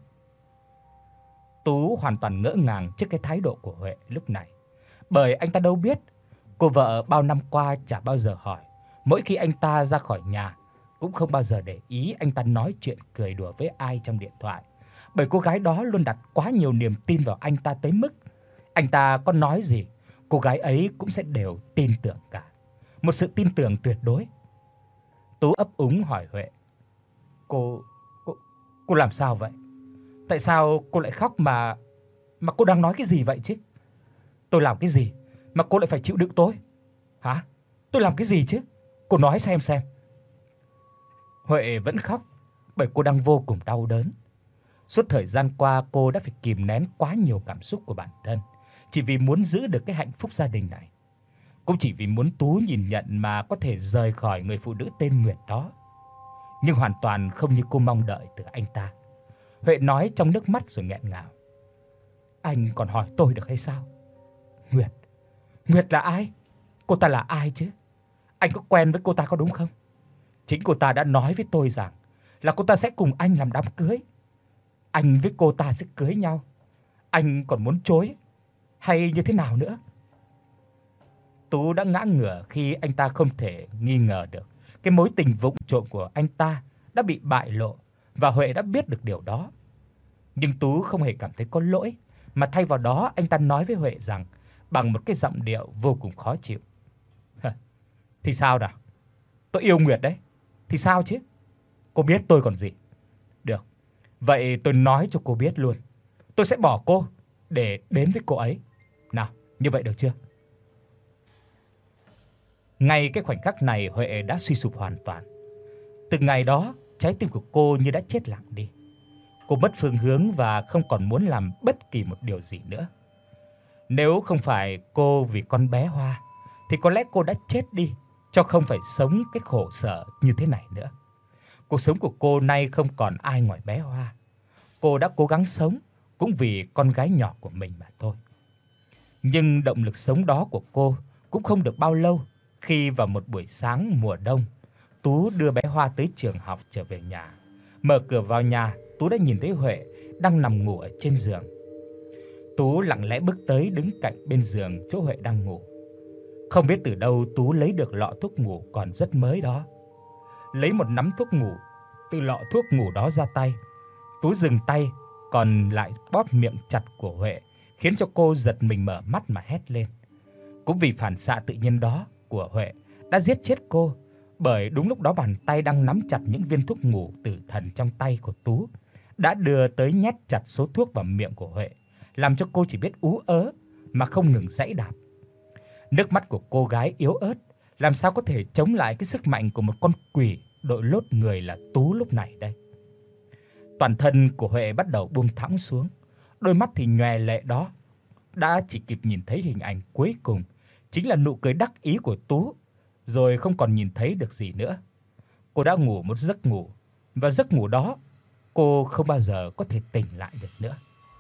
A: Tú hoàn toàn ngỡ ngàng trước cái thái độ của Huệ lúc này, bởi anh ta đâu biết cô vợ bao năm qua chả bao giờ hỏi, mỗi khi anh ta ra khỏi nhà cũng không bao giờ để ý anh ta nói chuyện cười đùa với ai trong điện thoại, bởi cô gái đó luôn đặt quá nhiều niềm tin vào anh ta tới mức anh ta có nói gì, cô gái ấy cũng sẽ đều tin tưởng cả. Một sự tin tưởng tuyệt đối. Tú ấp úng hỏi Huệ: "Cô cô cô làm sao vậy? Tại sao cô lại khóc mà mà cô đang nói cái gì vậy chứ? Tôi làm cái gì mà cô lại phải chịu đựng tôi? Hả? Tôi làm cái gì chứ? Cô nói xem xem." Huệ vẫn khóc bởi cô đang vô cùng đau đớn. Suốt thời gian qua cô đã phải kìm nén quá nhiều cảm xúc của bản thân, chỉ vì muốn giữ được cái hạnh phúc gia đình này. Cũng chỉ vì muốn Tú nhìn nhận mà có thể rời khỏi người phụ nữ tên Nguyệt đó. Nhưng hoàn toàn không như cô mong đợi từ anh ta. Huệ nói trong nước mắt rồi nghẹn ngào: "Anh còn hỏi tôi được hay sao? Nguyệt, Nguyệt là ai? Cô ta là ai chứ? Anh có quen với cô ta có đúng không? Chính cô ta đã nói với tôi rằng là cô ta sẽ cùng anh làm đám cưới. Anh với cô ta sẽ cưới nhau. Anh còn muốn chối hay như thế nào nữa?" Tú đã ngã ngửa khi anh ta không thể nghi ngờ được cái mối tình vụng trộm của anh ta đã bị bại lộ, và Huệ đã biết được điều đó. Nhưng Tú không hề cảm thấy có lỗi, mà thay vào đó anh ta nói với Huệ rằng bằng một cái giọng điệu vô cùng khó chịu: "Thì sao nào? Tôi yêu Nguyệt đấy. Thì sao chứ? Cô biết tôi còn gì. Được. Vậy tôi nói cho cô biết luôn. Tôi sẽ bỏ cô để đến với cô ấy. Nào, như vậy được chưa?" Ngay cái khoảnh khắc này Huệ đã suy sụp hoàn toàn. Từ ngày đó, trái tim của cô như đã chết lặng đi. Cô mất phương hướng và không còn muốn làm bất kỳ một điều gì nữa. Nếu không phải cô vì con bé Hoa thì có lẽ cô đã chết đi, cho không phải sống cái khổ sở như thế này nữa. Cuộc sống của cô nay không còn ai ngoài bé Hoa. Cô đã cố gắng sống cũng vì con gái nhỏ của mình mà thôi. Nhưng động lực sống đó của cô cũng không được bao lâu khi vào một buổi sáng mùa đông, Tú đưa bé Hoa tới trường học trở về nhà. Mở cửa vào nhà, Tú đã nhìn thấy Huệ đang nằm ngủ ở trên giường. Tú lặng lẽ bước tới đứng cạnh bên giường chỗ Huệ đang ngủ. Không biết từ đâu Tú lấy được lọ thuốc ngủ còn rất mới đó. Lấy một nắm thuốc ngủ từ lọ thuốc ngủ đó ra tay, Tú dừng tay còn lại bóp miệng chặt của Huệ, khiến cho cô giật mình mở mắt mà hét lên. Cũng vì phản xạ tự nhiên đó của Huệ đã giết chết cô, bởi đúng lúc đó bàn tay đang nắm chặt những viên thuốc ngủ tử thần trong tay của Tú đã đưa tới nhét chặt số thuốc vào miệng của Huệ, làm cho cô chỉ biết ú ớ mà không ngừng giãy đạp. Nước mắt của cô gái yếu ớt làm sao có thể chống lại cái sức mạnh của một con quỷ đội lốt người là Tú lúc này đây. Toàn thân của Huệ bắt đầu buông thõng xuống, đôi mắt thì nhòe lệ đó đã chỉ kịp nhìn thấy hình ảnh cuối cùng, chính là nụ cười đắc ý của Tú, rồi không còn nhìn thấy được gì nữa. Cô đã ngủ một giấc ngủ, và giấc ngủ đó cô không bao giờ có thể tỉnh lại được nữa.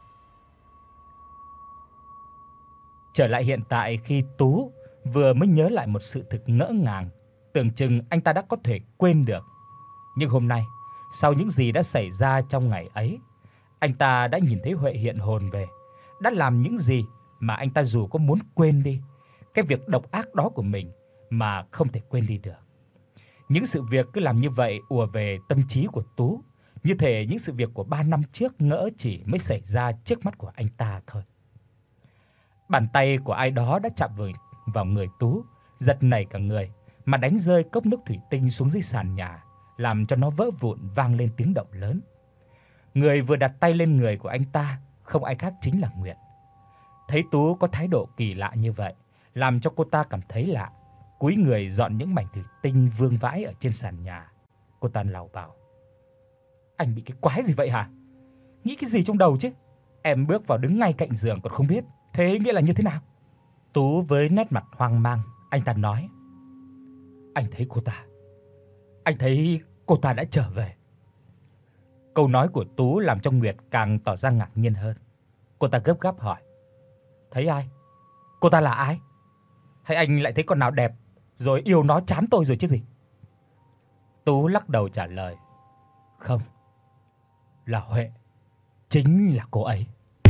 A: Trở lại hiện tại, khi Tú vừa mới nhớ lại một sự thực ngỡ ngàng, tưởng chừng anh ta đã có thể quên được. Nhưng hôm nay, sau những gì đã xảy ra trong ngày ấy, anh ta đã nhìn thấy Huệ hiện hồn về, đã làm những gì mà anh ta dù có muốn quên đi, cái việc độc ác đó của mình mà không thể quên đi được. Những sự việc cứ làm như vậy ùa về tâm trí của Tú, như thể những sự việc của ba năm trước ngỡ chỉ mới xảy ra trước mắt của anh ta thôi. Bàn tay của ai đó đã chạm vào vào người Tú, giật nảy cả người, mà đánh rơi cốc nước thủy tinh xuống dưới sàn nhà, làm cho nó vỡ vụn vang lên tiếng động lớn. Người vừa đặt tay lên người của anh ta không ai khác chính là Nguyệt. Thấy Tú có thái độ kỳ lạ như vậy, làm cho cô ta cảm thấy lạ, cúi người dọn những mảnh thủy tinh vương vãi ở trên sàn nhà. Cô ta lảo bảo: "Anh bị cái quái gì vậy hả? Nghĩ cái gì trong đầu chứ? Em bước vào đứng ngay cạnh giường còn không biết, thế nghĩa là như thế nào?" Tú với nét mặt hoang mang, anh ta nói: "Anh thấy cô ta, anh thấy cô ta đã trở về." Câu nói của Tú làm cho Nguyệt càng tỏ ra ngạc nhiên hơn. Cô ta gấp gáp hỏi: "Thấy ai? Cô ta là ai? Hay anh lại thấy con nào đẹp rồi yêu nó chán tôi rồi chứ gì?" Tú lắc đầu trả lời: "Không, là Huệ, chính là cô ấy."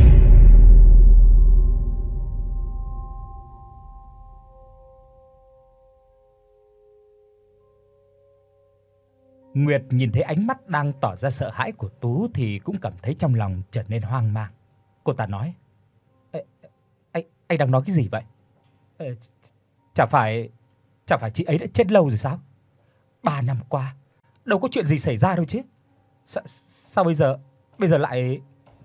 A: Nguyệt nhìn thấy ánh mắt đang tỏ ra sợ hãi của Tú thì cũng cảm thấy trong lòng trở nên hoang mang. Cô ta nói: "Ê, anh anh đang nói cái gì vậy? Ờ, chả phải chả phải chị ấy đã chết lâu rồi sao? Ba năm qua đâu có chuyện gì xảy ra đâu chứ. Sao, sao bây giờ bây giờ lại..."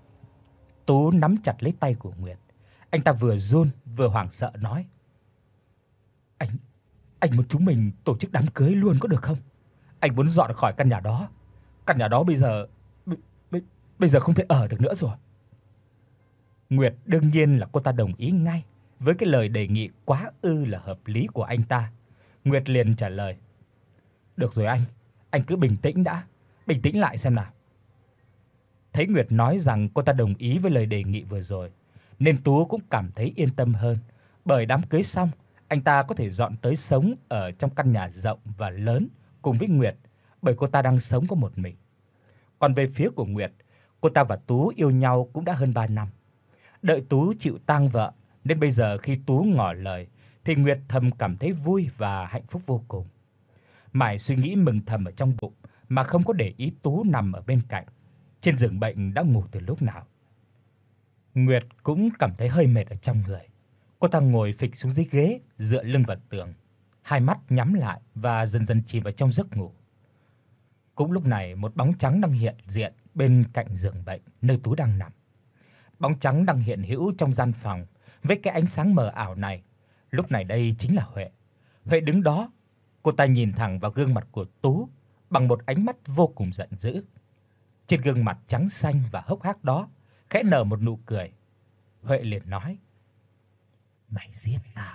A: Tú nắm chặt lấy tay của Nguyệt. Anh ta vừa run vừa hoảng sợ nói: "Anh anh muốn chúng mình tổ chức đám cưới luôn có được không? Anh muốn dọn khỏi căn nhà đó. Căn nhà đó bây giờ bây, bây, bây giờ không thể ở được nữa rồi." Nguyệt đương nhiên là cô ta đồng ý ngay với cái lời đề nghị quá ư là hợp lý của anh ta. Nguyệt liền trả lời: "Được rồi anh, anh cứ bình tĩnh đã, bình tĩnh lại xem nào." Thấy Nguyệt nói rằng cô ta đồng ý với lời đề nghị vừa rồi, nên Tú cũng cảm thấy yên tâm hơn, bởi đám cưới xong, anh ta có thể dọn tới sống ở trong căn nhà rộng và lớn cùng với Nguyệt, bởi cô ta đang sống có một mình. Còn về phía của Nguyệt, cô ta và Tú yêu nhau cũng đã hơn ba năm. Đợi Tú chịu tang vợ, nên bây giờ khi Tú ngỏ lời thì Nguyệt thầm cảm thấy vui và hạnh phúc vô cùng. Mãi suy nghĩ mừng thầm ở trong bụng mà không có để ý Tú nằm ở bên cạnh, trên giường bệnh đã ngủ từ lúc nào. Nguyệt cũng cảm thấy hơi mệt ở trong người. Cô ta ngồi phịch xuống dưới ghế, dựa lưng vào tường, hai mắt nhắm lại và dần dần chìm vào trong giấc ngủ. Cũng lúc này, một bóng trắng đang hiện diện bên cạnh giường bệnh nơi Tú đang nằm. Bóng trắng đang hiện hữu trong gian phòng với cái ánh sáng mờ ảo này. Lúc này đây chính là Huệ. Huệ đứng đó, cô ta nhìn thẳng vào gương mặt của Tú bằng một ánh mắt vô cùng giận dữ. Trên gương mặt trắng xanh và hốc hác đó khẽ nở một nụ cười. Huệ liền nói: "Mày giết tao.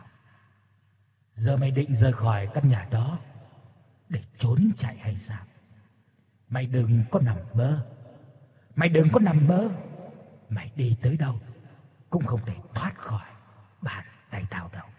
A: Giờ mày định rời khỏi căn nhà đó để trốn chạy hay sao? Mày đừng có nằm mơ. Mày đừng có nằm mơ. Mày đi tới đâu cũng không thể thoát khỏi bàn tay tao đâu."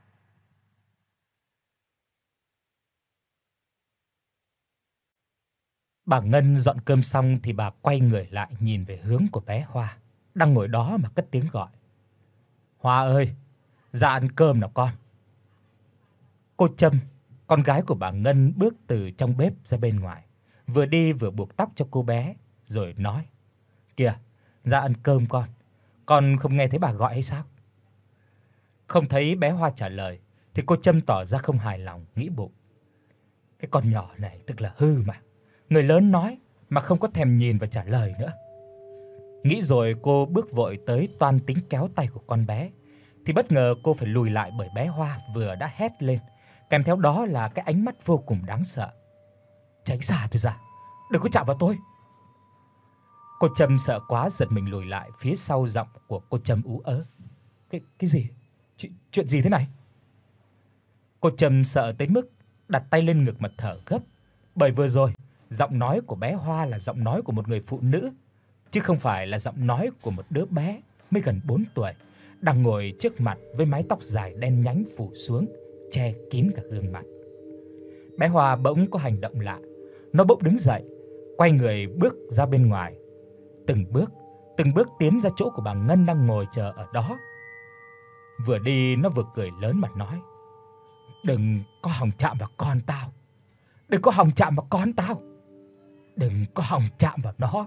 A: Bà Ngân dọn cơm xong thì bà quay người lại nhìn về hướng của bé Hoa đang ngồi đó mà cất tiếng gọi: "Hoa ơi, ra ăn cơm nào con." Cô Trâm, con gái của bà Ngân, bước từ trong bếp ra bên ngoài, vừa đi vừa buộc tóc cho cô bé rồi nói: "Kìa, ra ăn cơm con. Con không nghe thấy bà gọi hay sao?" Không thấy bé Hoa trả lời thì cô Trâm tỏ ra không hài lòng, nghĩ bụng: cái con nhỏ này tức là hư mà. Người lớn nói mà không có thèm nhìn và trả lời nữa. Nghĩ rồi cô bước vội tới toan tính kéo tay của con bé thì bất ngờ cô phải lùi lại bởi bé Hoa vừa đã hét lên, kèm theo đó là cái ánh mắt vô cùng đáng sợ. "Tránh xa tôi ra, đừng có chạm vào tôi." Cô Trâm sợ quá giật mình lùi lại phía sau, giọng của cô Trâm ú ớ. "Cái cái gì? Chuyện chuyện gì thế này?" Cô Trâm sợ tới mức đặt tay lên ngực mà thở gấp, bởi vừa rồi giọng nói của bé Hoa là giọng nói của một người phụ nữ, chứ không phải là giọng nói của một đứa bé mới gần bốn tuổi đang ngồi trước mặt với mái tóc dài đen nhánh phủ xuống, che kín cả gương mặt. Bé Hoa bỗng có hành động lạ, nó bỗng đứng dậy, quay người bước ra bên ngoài, từng bước, từng bước tiến ra chỗ của bà Ngân đang ngồi chờ ở đó. Vừa đi nó vừa cười lớn mà nói: "Đừng có hòng chạm vào con tao. Đừng có hòng chạm vào con tao. Đừng có hòng chạm vào nó."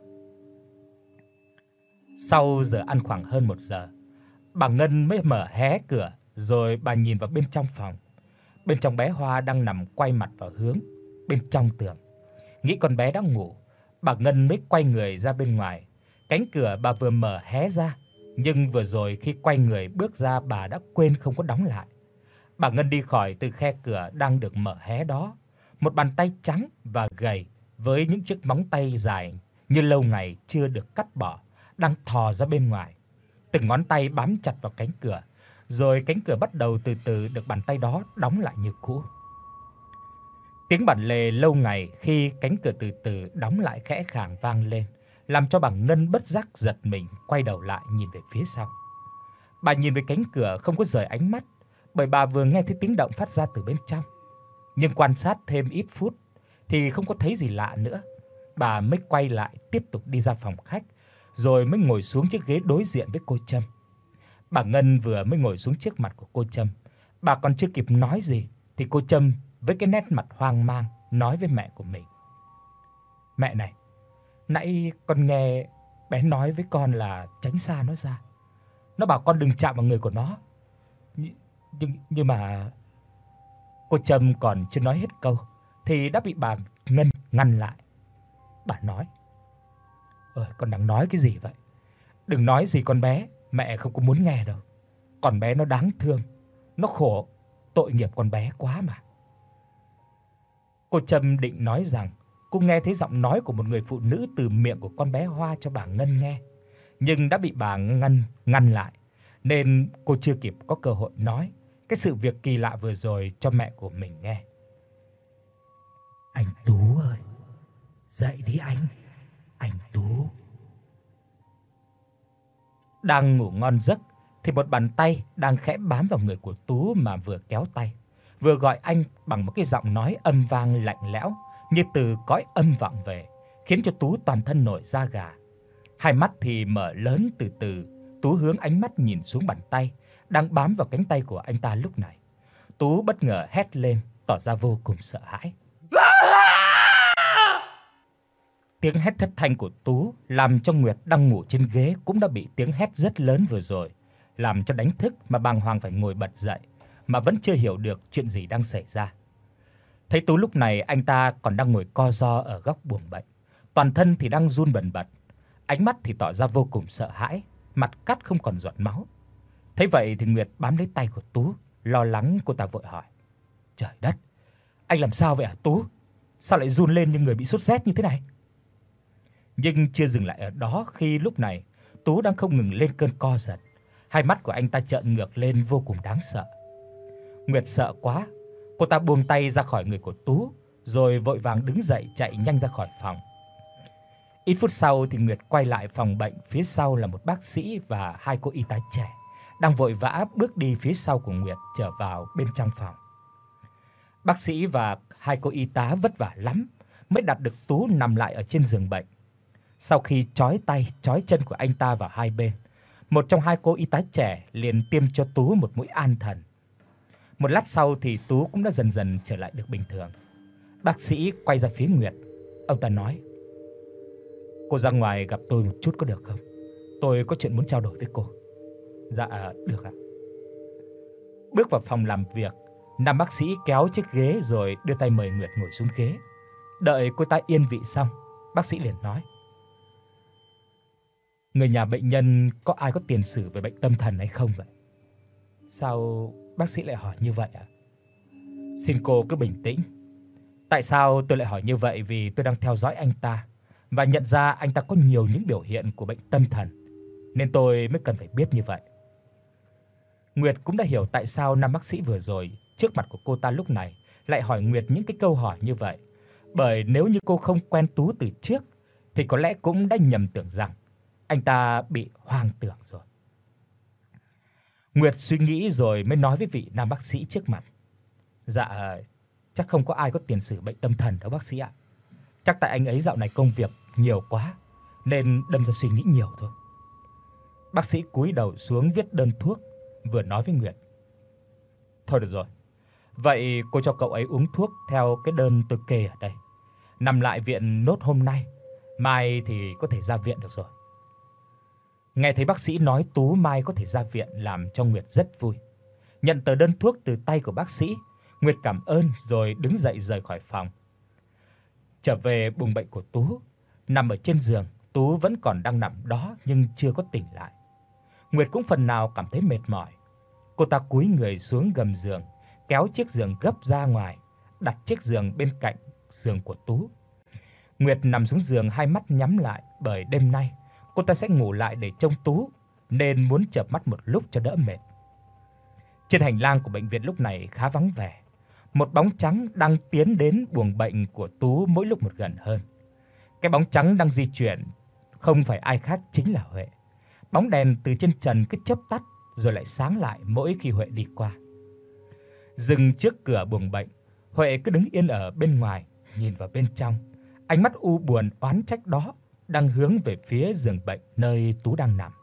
A: Sau giờ ăn khoảng hơn một giờ, bà Ngân mới mở hé cửa, rồi bà nhìn vào bên trong phòng. Bên trong bé Hoa đang nằm quay mặt vào hướng bên trong tường. Nghĩ con bé đang ngủ, bà Ngân mới quay người ra bên ngoài. Cánh cửa bà vừa mở hé ra, nhưng vừa rồi khi quay người bước ra bà đã quên không có đóng lại. Bà Ngân đi khỏi từ khe cửa đang được mở hé đó, một bàn tay trắng và gầy với những chiếc móng tay dài như lâu ngày chưa được cắt bỏ đang thò ra bên ngoài. Từng ngón tay bám chặt vào cánh cửa, rồi cánh cửa bắt đầu từ từ được bàn tay đó đóng lại như cũ. Tiếng bản lề lâu ngày khi cánh cửa từ từ đóng lại khẽ khàng vang lên, làm cho bà Ngân bất giác giật mình quay đầu lại nhìn về phía sau. Bà nhìn về cánh cửa không có rời ánh mắt, bởi bà vừa nghe thấy tiếng động phát ra từ bên trong. Nhưng quan sát thêm ít phút thì không có thấy gì lạ nữa. Bà mới quay lại tiếp tục đi ra phòng khách, rồi mới ngồi xuống chiếc ghế đối diện với cô Trâm. Bà Ngân vừa mới ngồi xuống trước mặt của cô Trâm, bà còn chưa kịp nói gì thì cô Trâm với cái nét mặt hoang mang nói với mẹ của mình: "Mẹ này, nãy con nghe bé nói với con là tránh xa nó ra. Nó bảo con đừng chạm vào người của nó. Nhưng nhưng, nhưng mà..." Cô Trâm còn chưa nói hết câu thì đã bị bà Ngân ngăn lại. Bà nói: "Ơi, con đang nói cái gì vậy? Đừng nói gì con bé, mẹ không có muốn nghe đâu. Con bé nó đáng thương, nó khổ, tội nghiệp con bé quá mà." Cô Trâm định nói rằng cô nghe thấy giọng nói của một người phụ nữ từ miệng của con bé Hoa cho bà Ngân nghe, nhưng đã bị bà Ngân ngăn lại, nên cô chưa kịp có cơ hội nói cái sự việc kỳ lạ vừa rồi cho mẹ của mình nghe.
B: "Anh Tú ơi, dậy đi anh, anh Tú."
A: Đang ngủ ngon giấc thì một bàn tay đang khẽ bám vào người của Tú mà vừa kéo tay, vừa gọi anh bằng một cái giọng nói âm vang lạnh lẽo như từ cõi âm vọng về, khiến cho Tú toàn thân nổi da gà. Hai mắt thì mở lớn từ từ, Tú hướng ánh mắt nhìn xuống bàn tay đang bám vào cánh tay của anh ta lúc này. Tú bất ngờ hét lên, tỏ ra vô cùng sợ hãi. Tiếng hét thất thanh của Tú làm cho Nguyệt đang ngủ trên ghế cũng đã bị tiếng hét rất lớn vừa rồi làm cho đánh thức, mà bàng hoàng phải ngồi bật dậy mà vẫn chưa hiểu được chuyện gì đang xảy ra. Thấy Tú lúc này anh ta còn đang ngồi co ro ở góc buồng bệnh, toàn thân thì đang run bần bật, ánh mắt thì tỏ ra vô cùng sợ hãi, mặt cắt không còn giọt máu. Thấy vậy thì Nguyệt bám lấy tay của Tú, lo lắng cô ta vội hỏi: "Trời đất, anh làm sao vậy hả Tú? Sao lại run lên như người bị sốt rét như thế này?" Nhưng chưa dừng lại ở đó, khi lúc này Tú đang không ngừng lên cơn co giật, hai mắt của anh ta trợn ngược lên vô cùng đáng sợ. Nguyệt sợ quá, cô ta buông tay ra khỏi người của Tú, rồi vội vàng đứng dậy chạy nhanh ra khỏi phòng. Ít phút sau thì Nguyệt quay lại phòng bệnh, phía sau là một bác sĩ và hai cô y tá trẻ đang vội vã bước đi phía sau của Nguyệt trở vào bên trong phòng. Bác sĩ và hai cô y tá vất vả lắm mới đặt được Tú nằm lại ở trên giường bệnh. Sau khi trói tay, trói chân của anh ta vào hai bên, một trong hai cô y tá trẻ liền tiêm cho Tú một mũi an thần. Một lát sau thì Tú cũng đã dần dần trở lại được bình thường. Bác sĩ quay ra phía Nguyệt, ông ta nói: "Cô ra ngoài gặp tôi một chút có được không? Tôi có chuyện muốn trao đổi với cô." "Dạ được ạ." Bước vào phòng làm việc, nam bác sĩ kéo chiếc ghế rồi đưa tay mời Nguyệt ngồi xuống ghế. Đợi cô ta yên vị xong, bác sĩ liền nói: "Người nhà bệnh nhân có ai có tiền sử về bệnh tâm thần hay không vậy?" "Sao bác sĩ lại hỏi như vậy ạ?" Xin cô cứ bình tĩnh. Tại sao tôi lại hỏi như vậy? Vì tôi đang theo dõi anh ta và nhận ra anh ta có nhiều những biểu hiện của bệnh tâm thần, nên tôi mới cần phải biết như vậy. Nguyệt cũng đã hiểu tại sao nam bác sĩ vừa rồi trước mặt của cô ta lúc này lại hỏi Nguyệt những cái câu hỏi như vậy, bởi nếu như cô không quen Tú từ trước thì có lẽ cũng đã nhầm tưởng rằng anh ta bị hoang tưởng rồi. Nguyệt suy nghĩ rồi mới nói với vị nam bác sĩ trước mặt. Dạ, chắc không có ai có tiền sử bệnh tâm thần đâu bác sĩ ạ. Chắc tại anh ấy dạo này công việc nhiều quá nên đâm ra suy nghĩ nhiều thôi. Bác sĩ cúi đầu xuống viết đơn thuốc, vừa nói với Nguyệt. Thôi được rồi. Vậy cô cho cậu ấy uống thuốc theo cái đơn tôi kê ở đây. Nằm lại viện nốt hôm nay, mai thì có thể ra viện được rồi. Nghe thấy bác sĩ nói Tú mai có thể ra viện làm cho Nguyệt rất vui. Nhận tờ đơn thuốc từ tay của bác sĩ, Nguyệt cảm ơn rồi đứng dậy rời khỏi phòng. Trở về buồng bệnh của Tú, nằm ở trên giường, Tú vẫn còn đang nằm đó nhưng chưa có tỉnh lại. Nguyệt cũng phần nào cảm thấy mệt mỏi. Cô ta cúi người xuống gầm giường, kéo chiếc giường gấp ra ngoài, đặt chiếc giường bên cạnh giường của Tú. Nguyệt nằm xuống giường, hai mắt nhắm lại, bởi đêm nay cô ta sẽ ngủ lại để trông Tú nên muốn chợp mắt một lúc cho đỡ mệt. Trên hành lang của bệnh viện lúc này khá vắng vẻ. Một bóng trắng đang tiến đến buồng bệnh của Tú mỗi lúc một gần hơn. Cái bóng trắng đang di chuyển không phải ai khác chính là Huệ. Bóng đèn từ trên trần cứ chớp tắt rồi lại sáng lại mỗi khi Huệ đi qua. Dừng trước cửa buồng bệnh, Huệ cứ đứng yên ở bên ngoài, nhìn vào bên trong. Ánh mắt u buồn oán trách đó đang hướng về phía giường bệnh nơi Tú đang nằm.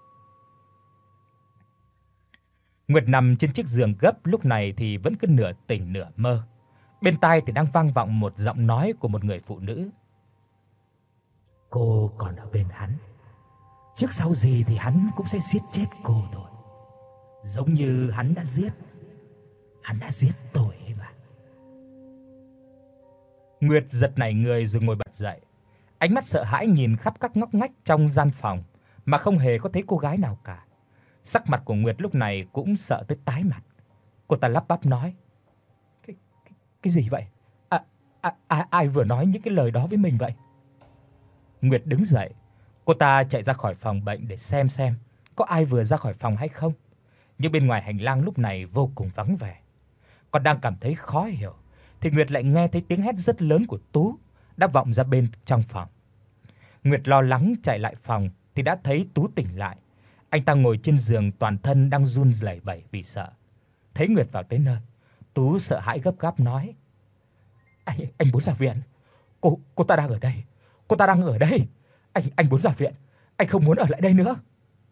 A: Nguyệt nằm trên chiếc giường gấp lúc này thì vẫn cứ nửa tỉnh nửa mơ. Bên tai thì đang vang vọng một giọng nói của một người phụ nữ.
B: Cô còn ở bên hắn. Trước sau gì thì hắn cũng sẽ giết chết cô thôi. Giống như hắn đã giết. Hắn đã giết tôi ấy mà.
A: Nguyệt giật nảy người rồi ngồi bật dậy. Ánh mắt sợ hãi nhìn khắp các ngóc ngách trong gian phòng mà không hề có thấy cô gái nào cả. Sắc mặt của Nguyệt lúc này cũng sợ tới tái mặt. Cô ta lắp bắp nói: "Cái cái, cái gì vậy? À, à, à ai vừa nói những cái lời đó với mình vậy?" Nguyệt đứng dậy, cô ta chạy ra khỏi phòng bệnh để xem xem có ai vừa ra khỏi phòng hay không. Nhưng bên ngoài hành lang lúc này vô cùng vắng vẻ. Còn đang cảm thấy khó hiểu thì Nguyệt lại nghe thấy tiếng hét rất lớn của Tú đã vọng ra bên trong phòng. Nguyệt lo lắng chạy lại phòng thì đã thấy Tú tỉnh lại. Anh ta ngồi trên giường toàn thân đang run lẩy bẩy vì sợ. Thấy Nguyệt vào tới nơi, Tú sợ hãi gấp gáp nói: "Anh anh muốn ra viện. Cô cô ta đang ở đây. Cô ta đang ở đây. Anh anh muốn ra viện. Anh không muốn ở lại đây nữa."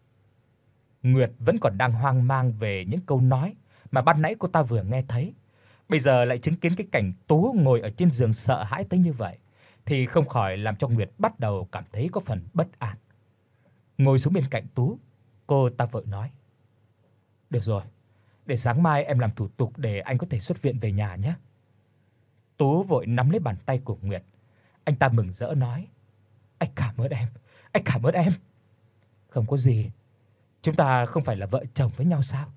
A: Nguyệt vẫn còn đang hoang mang về những câu nói mà ban nãy cô ta vừa nghe thấy. Bây giờ lại chứng kiến cái cảnh Tú ngồi ở trên giường sợ hãi tới như vậy thì không khỏi làm cho Nguyệt bắt đầu cảm thấy có phần bất an. Ngồi xuống bên cạnh Tú, cô ta vội nói: "Được rồi, để sáng mai em làm thủ tục để anh có thể xuất viện về nhà nhé." Tú vội nắm lấy bàn tay của Nguyệt. Anh ta mừng rỡ nói: "Anh cảm ơn em, anh cảm ơn em." "Không có gì, chúng ta không phải là vợ chồng với nhau sao?"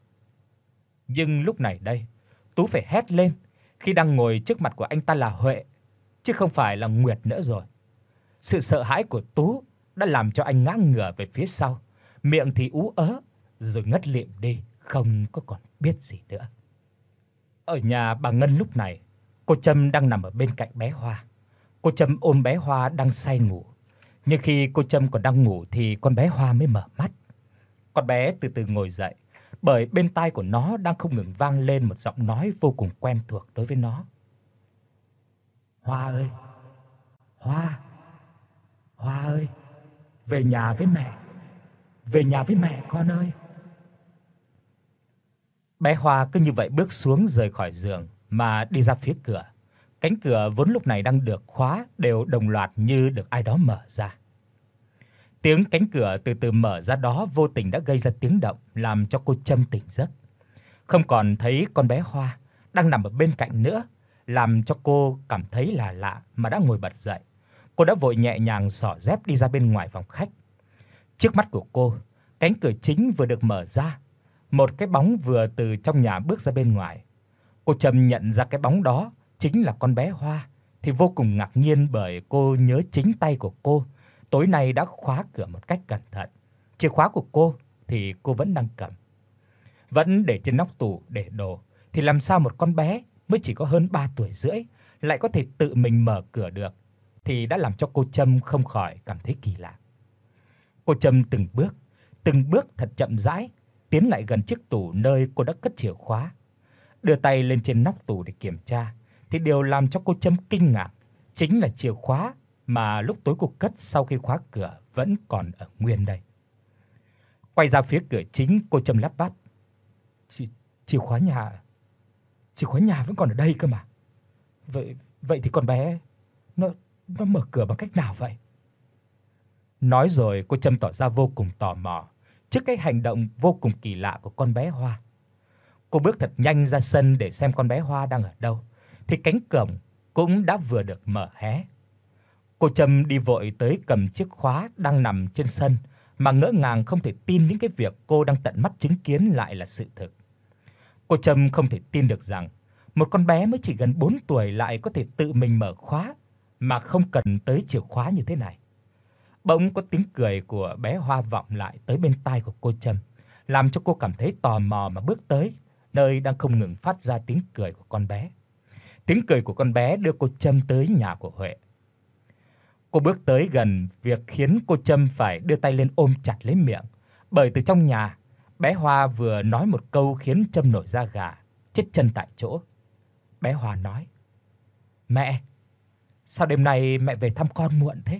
A: Nhưng lúc này đây, Tú phải hét lên khi đang ngồi trước mặt của anh ta là Huệ, chứ không phải là Nguyệt nữa rồi. Sự sợ hãi của Tú đã làm cho anh ngã ngửa về phía sau, miệng thì ú ớ rồi ngất lịm đi, không có còn biết gì nữa. Ở nhà bà Ngân lúc này, cô Trâm đang nằm ở bên cạnh bé Hoa. Cô Trâm ôm bé Hoa đang say ngủ, nhưng khi cô Trâm còn đang ngủ thì con bé Hoa mới mở mắt. Con bé từ từ ngồi dậy, bởi bên tai của nó đang không ngừng vang lên một giọng nói vô cùng quen thuộc đối với nó.
B: "Hoa ơi, Hoa, Hoa ơi, về nhà với mẹ, về nhà với mẹ con ơi."
A: Bé Hoa cứ như vậy bước xuống rời khỏi giường mà đi ra phía cửa. Cánh cửa vốn lúc này đang được khóa đều đồng loạt như được ai đó mở ra. Tiếng cánh cửa từ từ mở ra đó vô tình đã gây ra tiếng động làm cho cô Trâm tỉnh giấc. Không còn thấy con bé Hoa đang nằm ở bên cạnh nữa, làm cho cô cảm thấy là lạ mà đã ngồi bật dậy. Cô đã vội nhẹ nhàng xỏ dép đi ra bên ngoài phòng khách. Trước mắt của cô, cánh cửa chính vừa được mở ra, một cái bóng vừa từ trong nhà bước ra bên ngoài. Cô Trâm nhận ra cái bóng đó chính là con bé Hoa thì vô cùng ngạc nhiên, bởi cô nhớ chính tay của cô tối nay đã khóa cửa một cách cẩn thận. Chìa khóa của cô thì cô vẫn đang cầm, vẫn để trên nóc tủ để đồ, thì làm sao một con bé mới chỉ có hơn ba tuổi rưỡi lại có thể tự mình mở cửa được, thì đã làm cho cô Trâm không khỏi cảm thấy kỳ lạ. Cô Trâm từng bước, từng bước thật chậm rãi tiến lại gần chiếc tủ nơi cô đã cất chìa khóa, đưa tay lên trên nóc tủ để kiểm tra, thì điều làm cho cô Trâm kinh ngạc chính là chìa khóa mà lúc tối cô cất sau khi khóa cửa vẫn còn ở nguyên đây. Quay ra phía cửa chính, cô Trâm lắp bắp: "Chìa chìa khóa nhà, chìa khóa nhà vẫn còn ở đây cơ mà. Vậy vậy thì con bé nó nó mở cửa bằng cách nào vậy?" Nói rồi cô Trâm tỏ ra vô cùng tò mò trước cái hành động vô cùng kỳ lạ của con bé Hoa. Cô bước thật nhanh ra sân để xem con bé Hoa đang ở đâu, thì cánh cổng cũng đã vừa được mở hé. Cô Trâm đi vội tới cầm chiếc khóa đang nằm trên sân mà ngỡ ngàng không thể tin những cái việc cô đang tận mắt chứng kiến lại là sự thực. Cô Trâm không thể tin được rằng một con bé mới chỉ gần bốn tuổi lại có thể tự mình mở khóa mà không cần tới chìa khóa như thế này. Bỗng có tiếng cười của bé Hoa vọng lại tới bên tai của cô Trâm, làm cho cô cảm thấy tò mò mà bước tới nơi đang không ngừng phát ra tiếng cười của con bé. Tiếng cười của con bé đưa cô Trâm tới nhà của Huệ. Cô bước tới gần, việc khiến cô Trâm phải đưa tay lên ôm chặt lấy miệng, bởi từ trong nhà, bé Hoa vừa nói một câu khiến Trâm nổi da gà, chết chân tại chỗ. Bé Hoa nói: "Mẹ, sao đêm nay mẹ về thăm con muộn thế?"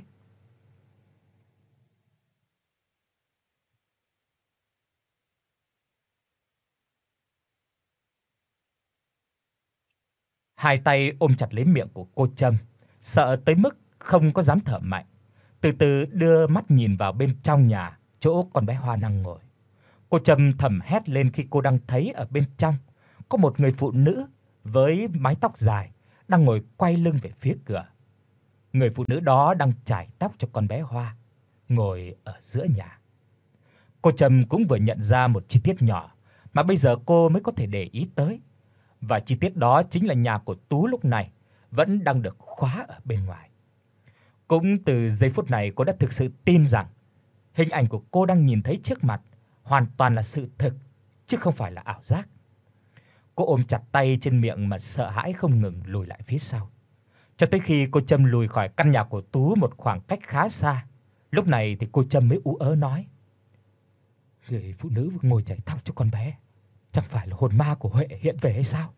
A: Hai tay ôm chặt lấy miệng của cô Trâm, sợ tới mức không có dám thở mạnh, từ từ đưa mắt nhìn vào bên trong nhà, chỗ con bé Hoa đang ngồi. Cô Trâm thầm hét lên khi cô đang thấy ở bên trong có một người phụ nữ với mái tóc dài đang ngồi quay lưng về phía cửa. Người phụ nữ đó đang chải tóc cho con bé Hoa, ngồi ở giữa nhà. Cô Trâm cũng vừa nhận ra một chi tiết nhỏ mà bây giờ cô mới có thể để ý tới, và chi tiết đó chính là nhà của Tú lúc này vẫn đang được khóa ở bên ngoài. Cũng từ giây phút này cô đã thực sự tin rằng hình ảnh của cô đang nhìn thấy trước mặt hoàn toàn là sự thực chứ không phải là ảo giác. Cô ôm chặt tay trên miệng mà sợ hãi không ngừng lùi lại phía sau, cho tới khi cô Trâm lùi khỏi căn nhà của Tú một khoảng cách khá xa. Lúc này thì cô Trâm mới ú ớ nói: "Người phụ nữ vừa ngồi chải tóc cho con bé, chẳng phải là hồn ma của Huệ hiện về hay sao?"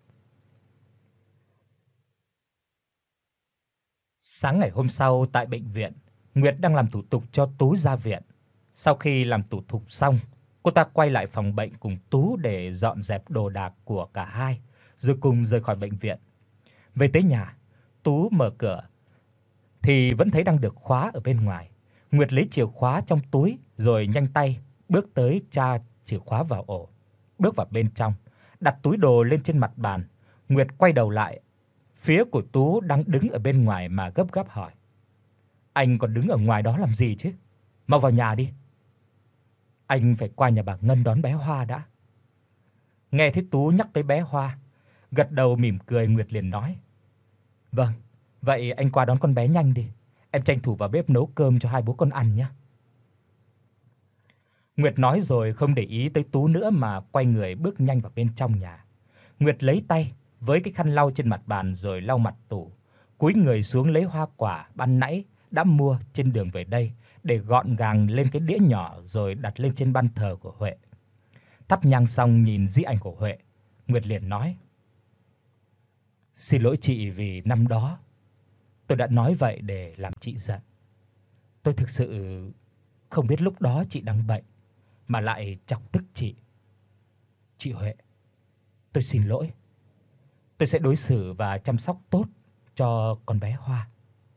A: Sáng ngày hôm sau tại bệnh viện, Nguyệt đang làm thủ tục cho Tú ra viện. Sau khi làm thủ tục xong, cô ta quay lại phòng bệnh cùng Tú để dọn dẹp đồ đạc của cả hai, rồi cùng rời khỏi bệnh viện. Về tới nhà, Tú mở cửa thì vẫn thấy đang được khóa ở bên ngoài. Nguyệt lấy chìa khóa trong túi rồi nhanh tay bước tới tra chìa khóa vào ổ. Bước vào bên trong, đặt túi đồ lên trên mặt bàn, Nguyệt quay đầu lại phía của Tú đang đứng ở bên ngoài mà gấp gáp hỏi: "Anh còn đứng ở ngoài đó làm gì chứ? Mau vào nhà đi." "Anh phải qua nhà bà Ngân đón bé Hoa đã." Nghe thấy Tú nhắc tới bé Hoa, gật đầu mỉm cười, Nguyệt liền nói: "Vâng, vậy anh qua đón con bé nhanh đi, em tranh thủ vào bếp nấu cơm cho hai bố con ăn nhé." Nguyệt nói rồi không để ý tới Tú nữa mà quay người bước nhanh vào bên trong nhà. Nguyệt lấy tay với cái khăn lau trên mặt bàn rồi lau mặt tủ, cúi người xuống lấy hoa quả ban nãy đã mua trên đường về đây để gọn gàng lên cái đĩa nhỏ rồi đặt lên trên ban thờ của Huệ. Thắp nhang xong nhìn di ảnh của Huệ, Nguyệt liền nói: "Xin lỗi chị vì năm đó tôi đã nói vậy để làm chị giận. Tôi thực sự không biết lúc đó chị đang bệnh mà lại chọc tức chị. Chị Huệ, tôi xin lỗi. Tôi sẽ đối xử và chăm sóc tốt cho con bé Hoa."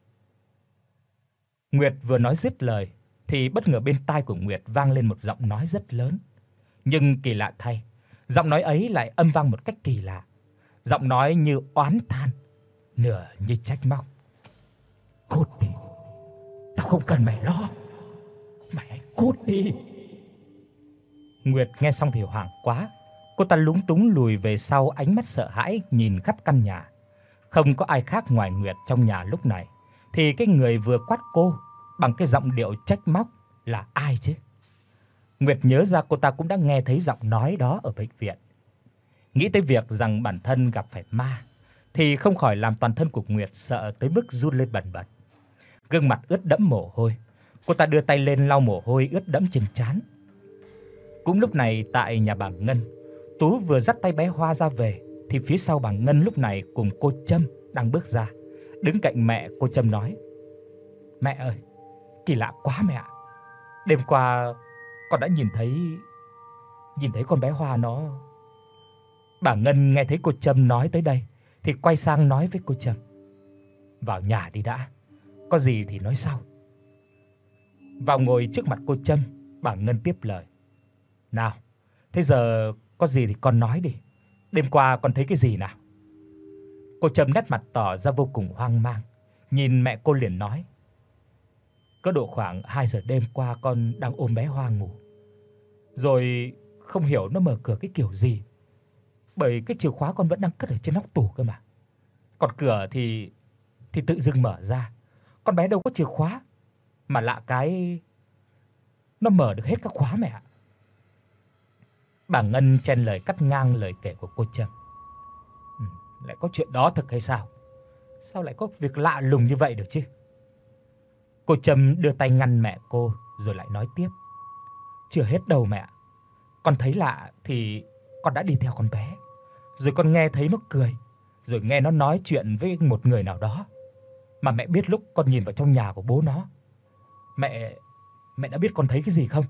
A: Nguyệt vừa nói dứt lời thì bất ngờ bên tai của Nguyệt vang lên một giọng nói rất lớn. Nhưng kỳ lạ thay, giọng nói ấy lại âm vang một cách kỳ lạ. Giọng nói như oán than, nửa như trách móc: "Cút đi. Tao không cần mày lo. Mày hãy cút đi." Nguyệt nghe xong thì hoảng quá, Cô ta lúng túng lùi về sau, ánh mắt sợ hãi nhìn khắp căn nhà. Không có ai khác ngoài Nguyệt trong nhà lúc này, thì cái người vừa quát cô bằng cái giọng điệu trách móc là ai chứ? Nguyệt nhớ ra cô ta cũng đã nghe thấy giọng nói đó ở bệnh viện. Nghĩ tới việc rằng bản thân gặp phải ma thì không khỏi làm toàn thân của Nguyệt sợ tới mức run lên bần bật. Gương mặt ướt đẫm mồ hôi, cô ta đưa tay lên lau mồ hôi ướt đẫm trên trán. Cũng lúc này tại nhà bà Ngân, Tú vừa dắt tay bé Hoa ra về thì phía sau bà Ngân lúc này cùng cô Trâm đang bước ra. Đứng cạnh mẹ, cô Trâm nói: "Mẹ ơi, kỳ lạ quá mẹ ạ. Đêm qua con đã nhìn thấy nhìn thấy con bé Hoa nó..." Bà Ngân nghe thấy cô Trâm nói tới đây thì quay sang nói với cô Trâm: "Vào nhà đi đã, có gì thì nói sau." Vào ngồi trước mặt cô Trâm, bà Ngân tiếp lời: "Nào, thế giờ có gì thì con nói đi. Đêm qua con thấy cái gì nào?" Cô Trâm nét mặt tỏ ra vô cùng hoang mang, nhìn mẹ cô liền nói: "Có độ khoảng hai giờ đêm qua con đang ôm bé Hoa ngủ. Rồi không hiểu nó mở cửa cái kiểu gì. Bởi cái chìa khóa con vẫn đang cất ở trên nóc tủ cơ mà. Còn cửa thì thì tự dưng mở ra. Con bé đâu có chìa khóa, mà lạ cái nó mở được hết các khóa mẹ ạ." Bà Ngân chen lời cắt ngang lời kể của cô Trâm: "Ừ, lại có chuyện đó thực hay sao? Sao lại có việc lạ lùng như vậy được chứ?" Cô Trâm đưa tay ngăn mẹ cô rồi lại nói tiếp: "Chưa hết đâu mẹ. Con thấy lạ thì con đã đi theo con bé. Rồi con nghe thấy nó cười, rồi nghe nó nói chuyện với một người nào đó. Mà mẹ biết lúc con nhìn vào trong nhà của bố nó, mẹ mẹ đã biết con thấy cái gì không?"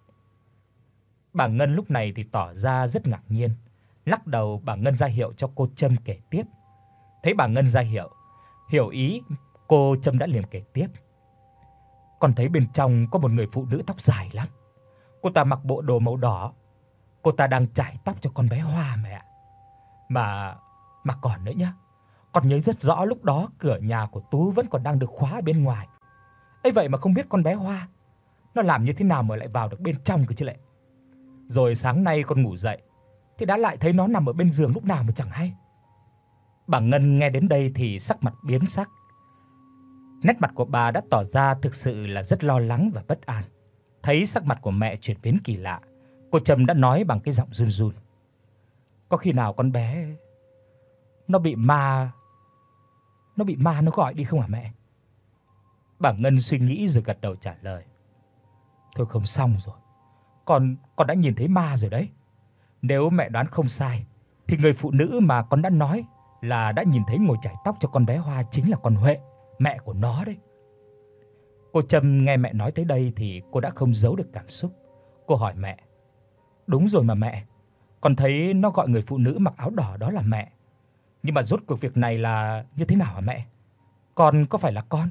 A: Bà Ngân lúc này thì tỏ ra rất ngạc nhiên, lắc đầu bà Ngân ra hiệu cho cô Trâm kể tiếp. Thấy bà Ngân ra hiệu, hiểu ý, cô Trâm đã liền kể tiếp: "Con thấy bên trong có một người phụ nữ tóc dài lắm. Cô ta mặc bộ đồ màu đỏ. Cô ta đang chải tóc cho con bé Hoa mẹ ạ. Mà mà còn nữa nhá, con nhớ rất rõ lúc đó cửa nhà của Tú vẫn còn đang được khóa bên ngoài. Ấy vậy mà không biết con bé Hoa nó làm như thế nào mà lại vào được bên trong cơ chứ lệ. Rồi sáng nay con ngủ dậy thì đã lại thấy nó nằm ở bên giường lúc nào mà chẳng hay." Bà Ngân nghe đến đây thì sắc mặt biến sắc. Nét mặt của bà đã tỏ ra thực sự là rất lo lắng và bất an. Thấy sắc mặt của mẹ chuyển biến kỳ lạ, cô Trâm đã nói bằng cái giọng run run: "Có khi nào con bé nó bị ma nó bị ma nó gọi đi không hả mẹ?" Bà Ngân suy nghĩ rồi gật đầu trả lời: "Thôi không xong rồi. Con con đã nhìn thấy ma rồi đấy. Nếu mẹ đoán không sai thì người phụ nữ mà con đã nói là đã nhìn thấy ngồi chải tóc cho con bé Hoa chính là con Huệ, mẹ của nó đấy." Cô Trâm nghe mẹ nói tới đây thì cô đã không giấu được cảm xúc. Cô hỏi mẹ: "Đúng rồi mà mẹ, con thấy nó gọi người phụ nữ mặc áo đỏ đó là mẹ. Nhưng mà rốt cuộc việc này là như thế nào hả mẹ? Con có phải là con?"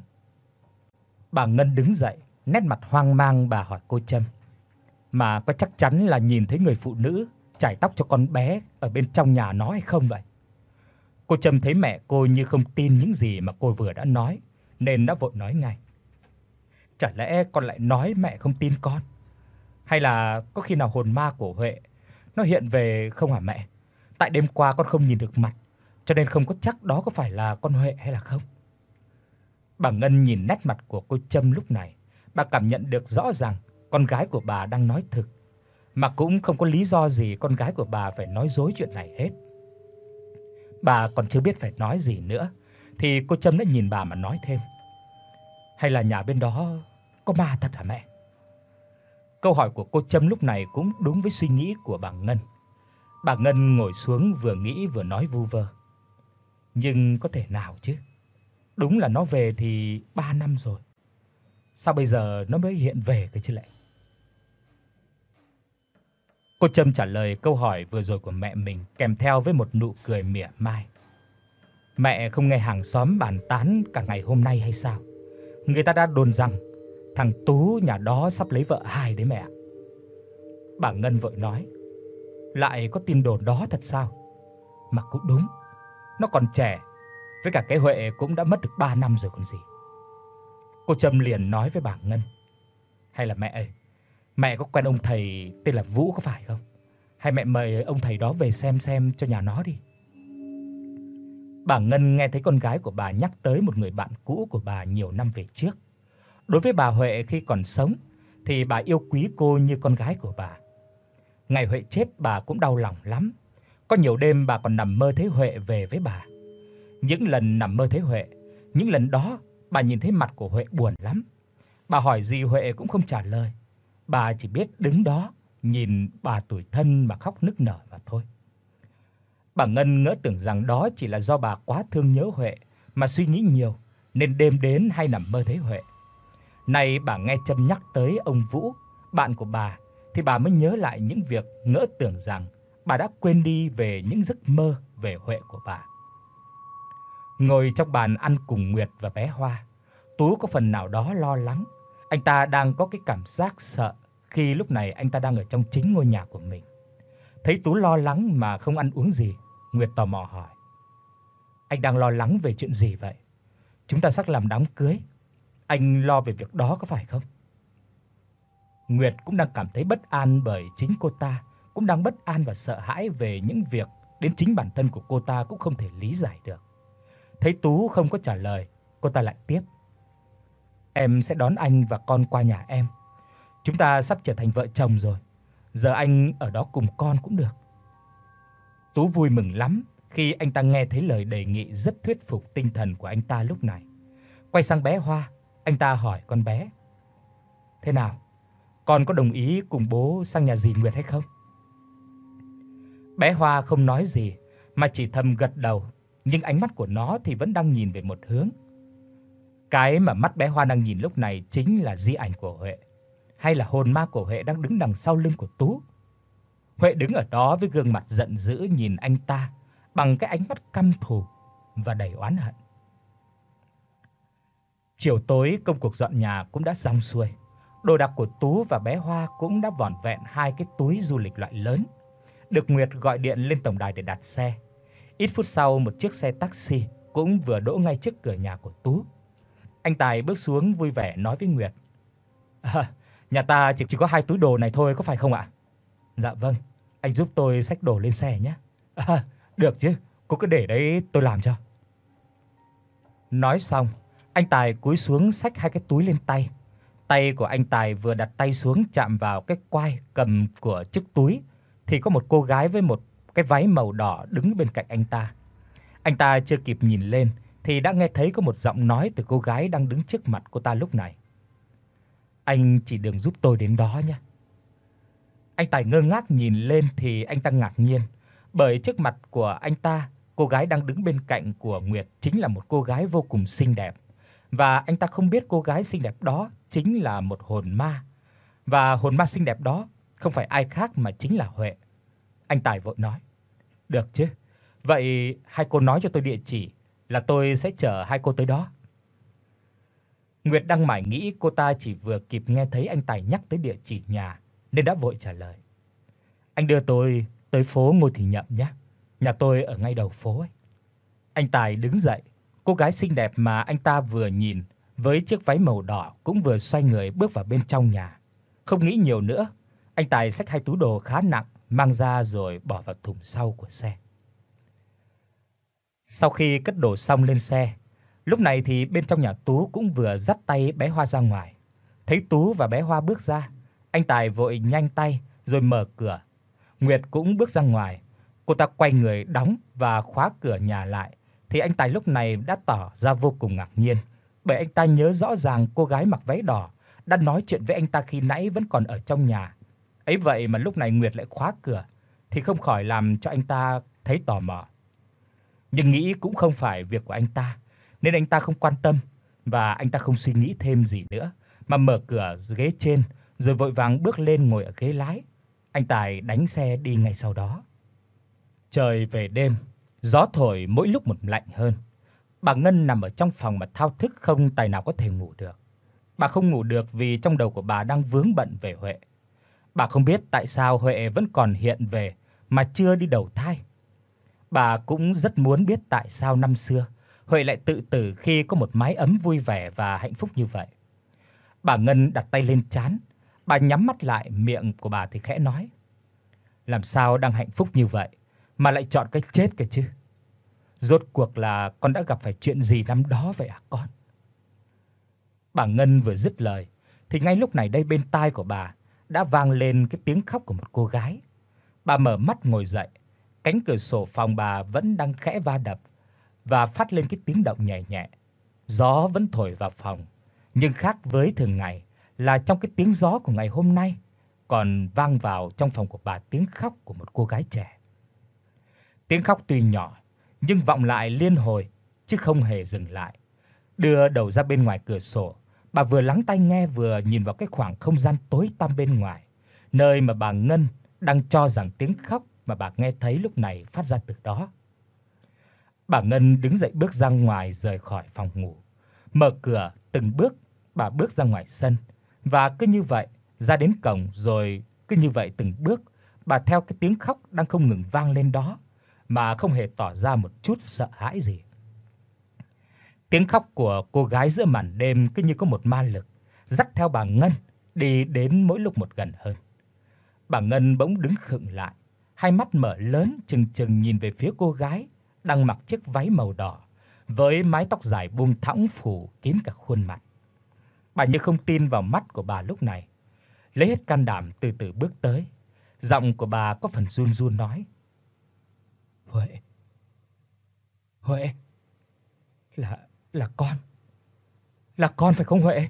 A: Bà Ngân đứng dậy, nét mặt hoang mang bà hỏi cô Trâm: "Mà có chắc chắn là nhìn thấy người phụ nữ chải tóc cho con bé ở bên trong nhà nó hay không vậy?" Cô Trâm thấy mẹ cô như không tin những gì mà cô vừa đã nói nên đã vội nói ngay: "Chả lẽ con lại nói mẹ không tin con? Hay là có khi nào hồn ma của Huệ nó hiện về không hả mẹ? Tại đêm qua con không nhìn được mặt, cho nên không có chắc đó có phải là con Huệ hay là không." Bà Ngân nhìn nét mặt của cô Trâm lúc này, bà cảm nhận được rõ ràng con gái của bà đang nói thực, mà cũng không có lý do gì con gái của bà phải nói dối chuyện này hết. Bà còn chưa biết phải nói gì nữa thì cô Trâm đã nhìn bà mà nói thêm: "Hay là nhà bên đó có ma thật hả mẹ?" Câu hỏi của cô Trâm lúc này cũng đúng với suy nghĩ của bà Ngân. Bà Ngân ngồi xuống vừa nghĩ vừa nói vu vơ: "Nhưng có thể nào chứ? Đúng là nó về thì ba năm rồi. Sao bây giờ nó mới hiện về cơ chứ lệ?" Cô Trâm trả lời câu hỏi vừa rồi của mẹ mình kèm theo với một nụ cười mỉa mai: "Mẹ không nghe hàng xóm bàn tán cả ngày hôm nay hay sao? Người ta đã đồn rằng thằng Tú nhà đó sắp lấy vợ hai đấy mẹ ạ." Bà Ngân vội nói: "Lại có tin đồn đó thật sao? Mà cũng đúng, nó còn trẻ, với cả cái Huệ cũng đã mất được ba năm rồi còn gì." Cô Trâm liền nói với bà Ngân: "Hay là mẹ ơi, mẹ có quen ông thầy tên là Vũ có phải không? hay mẹ mời ông thầy đó về xem xem cho nhà nó đi." Bà Ngân nghe thấy con gái của bà nhắc tới một người bạn cũ của bà nhiều năm về trước. Đối với bà Huệ khi còn sống thì bà yêu quý cô như con gái của bà. Ngày Huệ chết bà cũng đau lòng lắm. Có nhiều đêm bà còn nằm mơ thấy Huệ về với bà. Những lần nằm mơ thấy Huệ, những lần đó bà nhìn thấy mặt của Huệ buồn lắm. Bà hỏi gì Huệ cũng không trả lời. Bà chỉ biết đứng đó nhìn bà tủi thân mà khóc nức nở mà thôi. Bà Ngân ngỡ tưởng rằng đó chỉ là do bà quá thương nhớ Huệ mà suy nghĩ nhiều, nên đêm đến hay nằm mơ thấy Huệ. Nay bà nghe Trâm nhắc tới ông Vũ, bạn của bà, thì bà mới nhớ lại những việc ngỡ tưởng rằng bà đã quên đi về những giấc mơ về Huệ của bà. Ngồi trong bàn ăn cùng Nguyệt và bé Hoa, Tú có phần nào đó lo lắng. Anh ta đang có cái cảm giác sợ khi lúc này anh ta đang ở trong chính ngôi nhà của mình. Thấy Tú lo lắng mà không ăn uống gì, Nguyệt tò mò hỏi: "Anh đang lo lắng về chuyện gì vậy? Chúng ta sắp làm đám cưới, anh lo về việc đó có phải không?" Nguyệt cũng đang cảm thấy bất an bởi chính cô ta cũng đang bất an và sợ hãi về những việc đến chính bản thân của cô ta cũng không thể lý giải được. Thấy Tú không có trả lời, cô ta lại tiếp: "Em sẽ đón anh và con qua nhà em. Chúng ta sắp trở thành vợ chồng rồi. Giờ anh ở đó cùng con cũng được." Tú vui mừng lắm khi anh ta nghe thấy lời đề nghị rất thuyết phục tinh thần của anh ta lúc này. Quay sang bé Hoa, anh ta hỏi con bé: "Thế nào? Con có đồng ý cùng bố sang nhà dì Nguyệt hay không?" Bé Hoa không nói gì mà chỉ thầm gật đầu, nhưng ánh mắt của nó thì vẫn đang nhìn về một hướng. Cái mà mắt bé Hoa đang nhìn lúc này chính là di ảnh của Huệ, hay là hồn ma của Huệ đang đứng đằng sau lưng của Tú. Huệ đứng ở đó với gương mặt giận dữ nhìn anh ta bằng cái ánh mắt căm thù và đầy oán hận. Chiều tối công cuộc dọn nhà cũng đã xong xuôi. Đồ đạc của Tú và bé Hoa cũng đã vỏn vẹn hai cái túi du lịch loại lớn. Được Nguyệt gọi điện lên tổng đài để đặt xe. Ít phút sau, một chiếc xe taxi cũng vừa đỗ ngay trước cửa nhà của Tú. Anh Tài bước xuống vui vẻ nói với Nguyệt: "À, nhà ta chỉ chỉ có hai túi đồ này thôi có phải không ạ?" "Dạ vâng, anh giúp tôi xách đồ lên xe nhé." "À, được chứ, cô cứ để đấy tôi làm cho." Nói xong, anh Tài cúi xuống xách hai cái túi lên tay. Tay của anh Tài vừa đặt tay xuống chạm vào cái quai cầm của chiếc túi thì có một cô gái với một cái váy màu đỏ đứng bên cạnh anh ta. Anh ta chưa kịp nhìn lên thì đã nghe thấy có một giọng nói từ cô gái đang đứng trước mặt cô ta lúc này: "Anh chỉ đường giúp tôi đến đó nhé." Anh Tài ngơ ngác nhìn lên thì anh ta ngạc nhiên, bởi trước mặt của anh ta, cô gái đang đứng bên cạnh của Nguyệt chính là một cô gái vô cùng xinh đẹp, và anh ta không biết cô gái xinh đẹp đó chính là một hồn ma, và hồn ma xinh đẹp đó không phải ai khác mà chính là Huệ. Anh Tài vội nói: "Được chứ. Vậy hai cô nói cho tôi địa chỉ là tôi sẽ chở hai cô tới đó." Nguyệt đang mải nghĩ, cô ta chỉ vừa kịp nghe thấy anh Tài nhắc tới địa chỉ nhà nên đã vội trả lời: "Anh đưa tôi tới phố Ngô Thị Nhậm nhé. Nhà tôi ở ngay đầu phố ấy." Anh Tài đứng dậy, cô gái xinh đẹp mà anh ta vừa nhìn với chiếc váy màu đỏ cũng vừa xoay người bước vào bên trong nhà. Không nghĩ nhiều nữa, anh Tài xách hai túi đồ khá nặng mang ra rồi bỏ vào thùng sau của xe. Sau khi cất đồ xong lên xe, lúc này thì bên trong nhà Tú cũng vừa dắt tay bé Hoa ra ngoài. Thấy Tú và bé Hoa bước ra, anh Tài vội nhanh tay rồi mở cửa. Nguyệt cũng bước ra ngoài. Cô ta quay người đóng và khóa cửa nhà lại thì anh Tài lúc này đã tỏ ra vô cùng ngạc nhiên, bởi anh ta nhớ rõ ràng cô gái mặc váy đỏ đã nói chuyện với anh ta khi nãy vẫn còn ở trong nhà. Ấy vậy mà lúc này Nguyệt lại khóa cửa thì không khỏi làm cho anh ta thấy tò mò. Nhưng nghĩ cũng không phải việc của anh ta, nên anh ta không quan tâm và anh ta không suy nghĩ thêm gì nữa mà mở cửa ghế trên rồi vội vàng bước lên ngồi ở ghế lái. Anh Tài đánh xe đi ngay sau đó. Trời về đêm, gió thổi mỗi lúc một lạnh hơn. Bà Ngân nằm ở trong phòng mà thao thức không tài nào có thể ngủ được. Bà không ngủ được vì trong đầu của bà đang vướng bận về Huệ. Bà không biết tại sao Huệ vẫn còn hiện về mà chưa đi đầu thai. Bà cũng rất muốn biết tại sao năm xưa Huệ lại tự tử khi có một mái ấm vui vẻ và hạnh phúc như vậy. Bà Ngân đặt tay lên trán, bà nhắm mắt lại, miệng của bà thì khẽ nói: Làm sao đang hạnh phúc như vậy mà lại chọn cái chết cơ chứ? Rốt cuộc là con đã gặp phải chuyện gì năm đó vậy hả con?" Bà Ngân vừa dứt lời thì ngay lúc này đây bên tai của bà đã vang lên cái tiếng khóc của một cô gái. Bà mở mắt ngồi dậy, cánh cửa sổ phòng bà vẫn đang khẽ va đập và phát lên cái tiếng động nhẹ nhẹ. Gió vẫn thổi vào phòng, nhưng khác với thường ngày là trong cái tiếng gió của ngày hôm nay còn vang vào trong phòng của bà tiếng khóc của một cô gái trẻ. Tiếng khóc tuy nhỏ nhưng vọng lại liên hồi chứ không hề dừng lại. Đưa đầu ra bên ngoài cửa sổ, bà vừa lắng tai nghe vừa nhìn vào cái khoảng không gian tối tăm bên ngoài, nơi mà bà Ngân đang cho rằng tiếng khóc mà bà nghe thấy lúc này phát ra từ đó. Bà Ngân đứng dậy bước ra ngoài rời khỏi phòng ngủ, mở cửa từng bước, bà bước ra ngoài sân và cứ như vậy ra đến cổng, rồi cứ như vậy từng bước bà theo cái tiếng khóc đang không ngừng vang lên đó mà không hề tỏ ra một chút sợ hãi gì. Tiếng khóc của cô gái giữa màn đêm cứ như có một ma lực dắt theo bà Ngân đi đến mỗi lúc một gần hơn. Bà Ngân bỗng đứng khựng lại, hai mắt mở lớn trừng trừng nhìn về phía cô gái đang mặc chiếc váy màu đỏ với mái tóc dài buông thõng phủ kín cả khuôn mặt. Bà như không tin vào mắt của bà lúc này, lấy hết can đảm từ từ bước tới. Giọng của bà có phần run run nói: "Huệ, Huệ, là là con. Là con phải không Huệ?"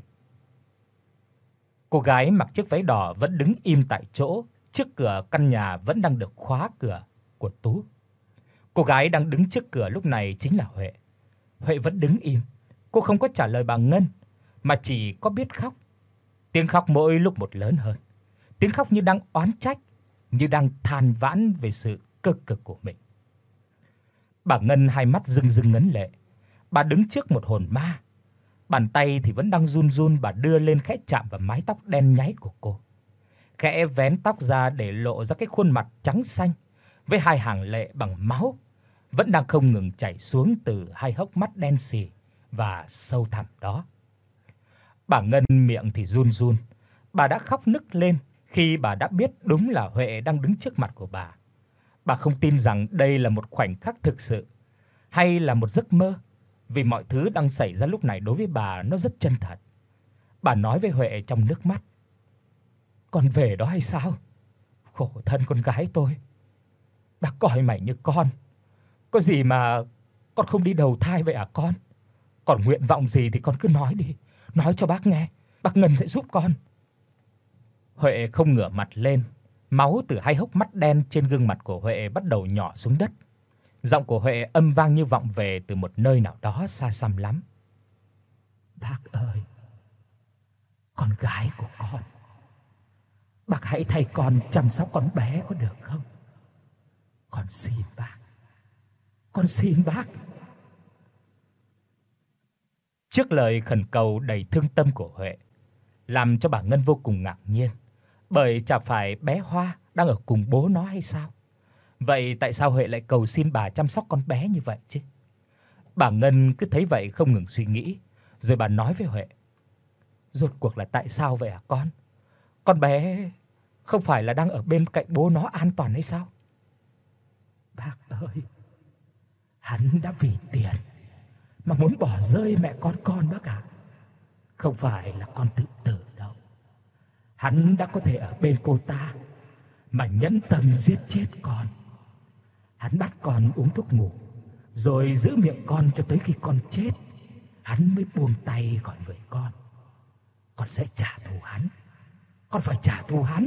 A: Cô gái mặc chiếc váy đỏ vẫn đứng im tại chỗ, trước cửa căn nhà vẫn đang được khóa cửa của Tú. Cô gái đang đứng trước cửa lúc này chính là Huệ. Huệ vẫn đứng im, cô không có trả lời bà Ngân mà chỉ có biết khóc. Tiếng khóc mỗi lúc một lớn hơn, tiếng khóc như đang oán trách, như đang than vãn về sự cơ cực của mình. Bà Ngân hai mắt rưng rưng ngấn lệ. Bà đứng trước một hồn ma. Bàn tay thì vẫn đang run run, bà đưa lên khẽ chạm vào mái tóc đen nháy của cô. Khẽ vén tóc ra để lộ ra cái khuôn mặt trắng xanh với hai hàng lệ bằng máu vẫn đang không ngừng chảy xuống từ hai hốc mắt đen sì và sâu thẳm đó. Bà Ngân miệng thì run run, bà đã khóc nức lên khi bà đã biết đúng là Huệ đang đứng trước mặt của bà. Bà không tin rằng đây là một khoảnh khắc thực sự hay là một giấc mơ, vì mọi thứ đang xảy ra lúc này đối với bà nó rất chân thật. Bà nói với Huệ trong nước mắt: "Con về đó hay sao? Khổ thân con gái tôi. Bác coi mày như con. Có gì mà con không đi đầu thai vậy à con? Còn nguyện vọng gì thì con cứ nói đi, nói cho bác nghe, bác Ngân sẽ giúp con." Huệ không ngửa mặt lên, máu từ hai hốc mắt đen trên gương mặt của Huệ bắt đầu nhỏ xuống đất. Giọng của Huệ âm vang như vọng về từ một nơi nào đó xa xăm lắm. "Bác ơi, con gái của con, bác hãy thay con chăm sóc con bé có được không? Con xin bác. Con xin bác." Trước lời khẩn cầu đầy thương tâm của Huệ, làm cho bà Ngân vô cùng ngạc nhiên, bởi chả phải bé Hoa đang ở cùng bố nó hay sao? Vậy tại sao Huệ lại cầu xin bà chăm sóc con bé như vậy chứ? Bà Ngân cứ thấy vậy không ngừng suy nghĩ, rồi bà nói với Huệ: "Rốt cuộc là tại sao vậy hả con? Con bé không phải là đang ở bên cạnh bố nó an toàn hay sao?" "Bác ơi, hắn đã vì tiền mà muốn bỏ rơi mẹ con con bác ạ. Không phải là con tự tử đâu. Hắn đã có thể ở bên cô ta mà nhẫn tâm giết chết con. Hắn bắt con uống thuốc ngủ, rồi giữ miệng con cho tới khi con chết, hắn mới buông tay gọi người con. Con sẽ trả thù hắn. Con phải trả thù hắn."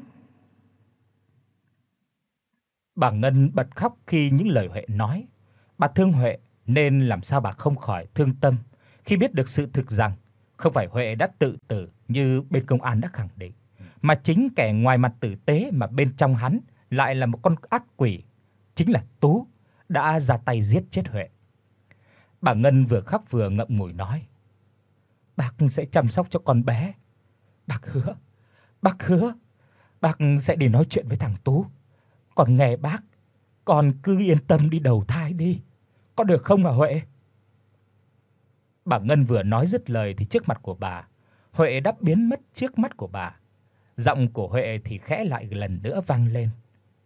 A: Bà Ngân bật khóc khi những lời Huệ nói. Bà thương Huệ nên làm sao bà không khỏi thương tâm khi biết được sự thực rằng không phải Huệ đã tự tử như bên công an đã khẳng định, mà chính kẻ ngoài mặt tử tế mà bên trong hắn lại là một con ác quỷ, chính là Tú đã ra tay giết chết Huệ. Bà Ngân vừa khóc vừa ngậm ngùi nói: "Bác sẽ chăm sóc cho con bé. Bác hứa, bác hứa, bác sẽ đi nói chuyện với thằng Tú. Còn nghe bác, con cứ yên tâm đi đầu thai đi. Có được không hả Huệ?" Bà Ngân vừa nói dứt lời thì trước mặt của bà, Huệ đã biến mất trước mắt của bà. Giọng của Huệ thì khẽ lại lần nữa vang lên: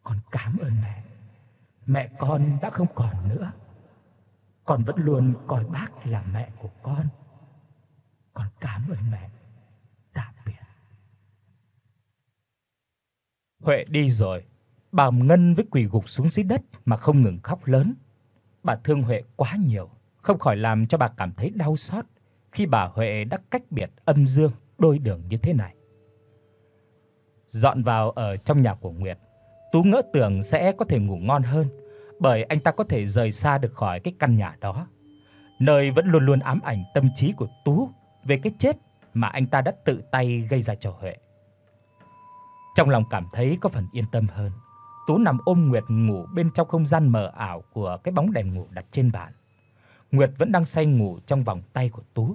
B: Con cảm ơn mẹ. Mẹ con đã không còn nữa. Con vẫn luôn coi bác là mẹ của con. Con cảm ơn mẹ. Tạm biệt.
A: Huệ đi rồi, bà Ngân với quỳ gục xuống dưới đất mà không ngừng khóc lớn. Bà thương Huệ quá nhiều, không khỏi làm cho bà cảm thấy đau xót khi bà Huệ đã cách biệt âm dương đôi đường như thế này. Dọn vào ở trong nhà của Nguyệt, Tú ngỡ tưởng sẽ có thể ngủ ngon hơn, bởi anh ta có thể rời xa được khỏi cái căn nhà đó, nơi vẫn luôn luôn ám ảnh tâm trí của Tú về cái chết mà anh ta đã tự tay gây ra cho Huệ. Trong lòng cảm thấy có phần yên tâm hơn, Tú nằm ôm Nguyệt ngủ bên trong không gian mờ ảo của cái bóng đèn ngủ đặt trên bàn. Nguyệt vẫn đang say ngủ trong vòng tay của Tú.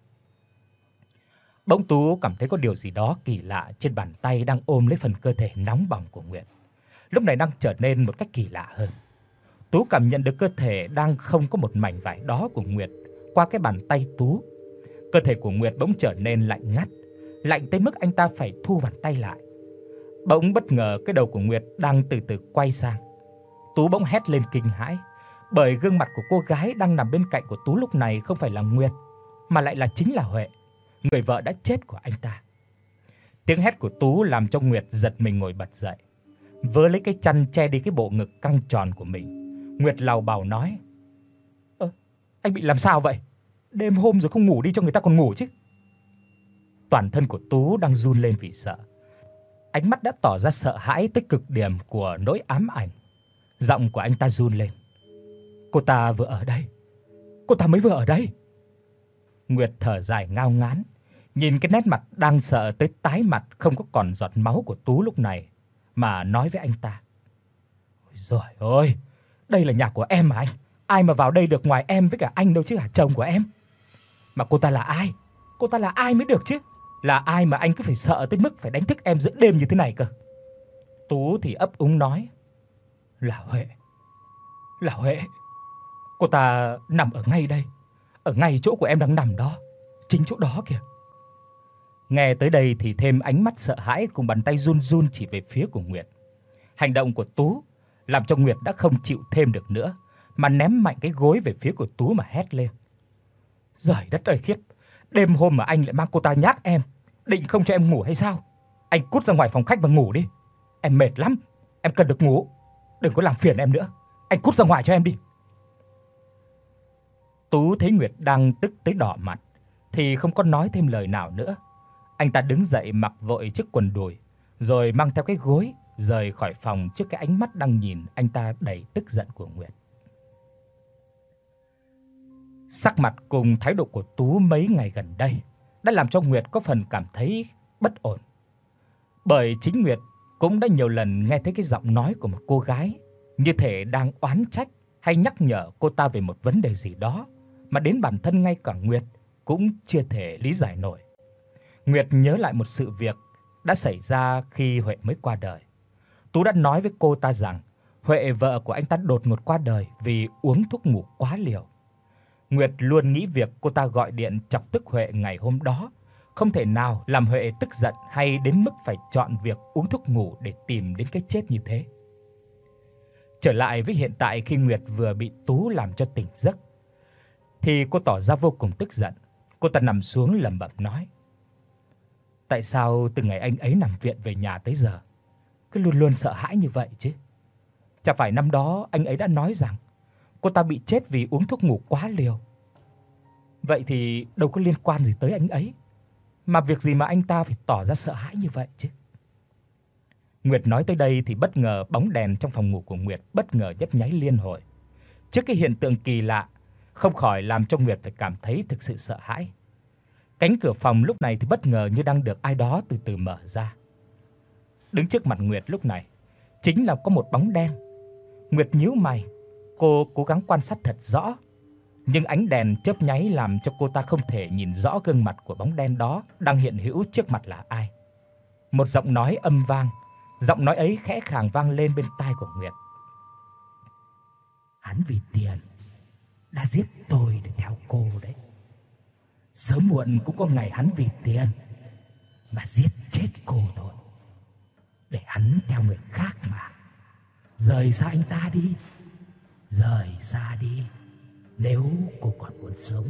A: Bỗng Tú cảm thấy có điều gì đó kỳ lạ trên bàn tay đang ôm lấy phần cơ thể nóng bỏng của Nguyệt. Lúc này đang trở nên một cách kỳ lạ hơn. Tú cảm nhận được cơ thể đang không có một mảnh vải đó của Nguyệt qua cái bàn tay Tú. Cơ thể của Nguyệt bỗng trở nên lạnh ngắt, lạnh tới mức anh ta phải thu bàn tay lại. Bỗng bất ngờ cái đầu của Nguyệt đang từ từ quay sang. Tú bỗng hét lên kinh hãi, bởi gương mặt của cô gái đang nằm bên cạnh của Tú lúc này không phải là Nguyệt, mà lại là chính là Huệ, người vợ đã chết của anh ta. Tiếng hét của Tú làm cho Nguyệt giật mình ngồi bật dậy, vớ lấy cái chăn che đi cái bộ ngực căng tròn của mình. Nguyệt lào bào nói: "Ơ, anh bị làm sao vậy? Đêm hôm rồi không ngủ đi cho người ta còn ngủ chứ." Toàn thân của Tú đang run lên vì sợ. Ánh mắt đã tỏ ra sợ hãi tới cực điểm của nỗi ám ảnh. Giọng của anh ta run lên: "Cô ta vừa ở đây. Cô ta mới vừa ở đây." Nguyệt thở dài ngao ngán, nhìn cái nét mặt đang sợ tới tái mặt không có còn giọt máu của Tú lúc này mà nói với anh ta: "Ôi giời ơi, đây là nhà của em mà anh, ai mà vào đây được ngoài em với cả anh đâu chứ hả, chồng của em. Mà cô ta là ai? Cô ta là ai mới được chứ? Là ai mà anh cứ phải sợ tới mức phải đánh thức em giữa đêm như thế này cơ?" Tú thì ấp úng nói: "Là Huệ. Là Huệ. Cô ta nằm ở ngay đây, ở ngay chỗ của em đang nằm đó, chính chỗ đó kìa." Nghe tới đây thì thêm ánh mắt sợ hãi cùng bàn tay run run chỉ về phía của Nguyệt. Hành động của Tú làm cho Nguyệt đã không chịu thêm được nữa, mà ném mạnh cái gối về phía của Tú mà hét lên: "Giời đất ơi khiếp, đêm hôm mà anh lại mang cô ta nhát em, định không cho em ngủ hay sao? Anh cút ra ngoài phòng khách mà ngủ đi. Em mệt lắm, em cần được ngủ. Đừng có làm phiền em nữa. Anh cút ra ngoài cho em đi." Tú thấy Nguyệt đang tức tới đỏ mặt thì không có nói thêm lời nào nữa. Anh ta đứng dậy mặc vội chiếc quần đùi, rồi mang theo cái gối rời khỏi phòng trước cái ánh mắt đang nhìn anh ta đầy tức giận của Nguyệt. Sắc mặt cùng thái độ của Tú mấy ngày gần đây đã làm cho Nguyệt có phần cảm thấy bất ổn. Bởi chính Nguyệt cũng đã nhiều lần nghe thấy cái giọng nói của một cô gái như thể đang oán trách hay nhắc nhở cô ta về một vấn đề gì đó mà đến bản thân ngay cả Nguyệt cũng chưa thể lý giải nổi. Nguyệt nhớ lại một sự việc đã xảy ra khi Huệ mới qua đời. Tú đã nói với cô ta rằng Huệ vợ của anh ta đột ngột qua đời vì uống thuốc ngủ quá liều. Nguyệt luôn nghĩ việc cô ta gọi điện chọc tức Huệ ngày hôm đó không thể nào làm Huệ tức giận hay đến mức phải chọn việc uống thuốc ngủ để tìm đến cái chết như thế. Trở lại với hiện tại, khi Nguyệt vừa bị Tú làm cho tỉnh giấc thì cô tỏ ra vô cùng tức giận. Cô ta nằm xuống lẩm bẩm nói: "Tại sao từ ngày anh ấy nằm viện về nhà tới giờ cứ luôn luôn sợ hãi như vậy chứ? Chả phải năm đó anh ấy đã nói rằng cô ta bị chết vì uống thuốc ngủ quá liều. Vậy thì đâu có liên quan gì tới anh ấy, mà việc gì mà anh ta phải tỏ ra sợ hãi như vậy chứ?" Nguyệt nói tới đây thì bất ngờ bóng đèn trong phòng ngủ của Nguyệt bất ngờ nhấp nháy liên hồi. Trước cái hiện tượng kỳ lạ không khỏi làm cho Nguyệt phải cảm thấy thực sự sợ hãi. Cánh cửa phòng lúc này thì bất ngờ như đang được ai đó từ từ mở ra. Đứng trước mặt Nguyệt lúc này chính là có một bóng đen. Nguyệt nhíu mày, cô cố gắng quan sát thật rõ, nhưng ánh đèn chớp nháy làm cho cô ta không thể nhìn rõ gương mặt của bóng đen đó đang hiện hữu trước mặt là ai. Một giọng nói âm vang, giọng nói ấy khẽ khàng vang lên bên tai của Nguyệt:
B: "Hắn vì tiền đã giết tôi để theo cô đấy. Sớm muộn cũng có ngày hắn vì tiền mà giết chết cô thôi, để hắn theo người khác mà." Rời xa anh ta đi. Rời xa đi, nếu cô còn muốn sống.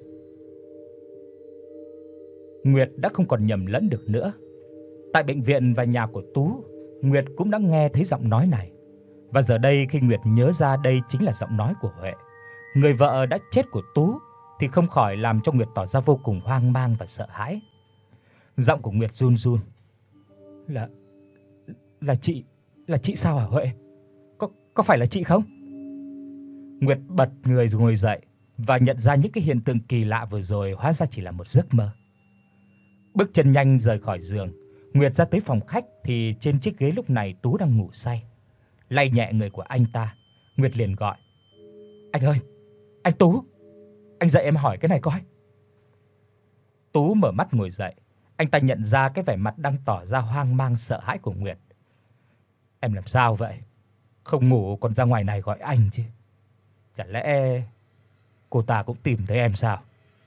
A: Nguyệt đã không còn nhầm lẫn được nữa. Tại bệnh viện và nhà của Tú, Nguyệt cũng đã nghe thấy giọng nói này. Và giờ đây khi Nguyệt nhớ ra đây chính là giọng nói của Huệ, người vợ đã chết của Tú, thì không khỏi làm cho Nguyệt tỏ ra vô cùng hoang mang và sợ hãi. Giọng của Nguyệt run run. "Là là chị, là chị sao hả Huệ? Có có phải là chị không?" Nguyệt bật người rồi ngồi dậy và nhận ra những cái hiện tượng kỳ lạ vừa rồi hóa ra chỉ là một giấc mơ. Bước chân nhanh rời khỏi giường, Nguyệt ra tới phòng khách thì trên chiếc ghế lúc này Tú đang ngủ say. Lay nhẹ người của anh ta, Nguyệt liền gọi: "Anh ơi, anh Tú, anh dậy em hỏi cái này coi." Tú mở mắt ngồi dậy, anh ta nhận ra cái vẻ mặt đang tỏ ra hoang mang sợ hãi của Nguyệt. "Em làm sao vậy? Không ngủ còn ra ngoài này gọi anh chứ? Chả lẽ cô ta cũng tìm thấy em sao?"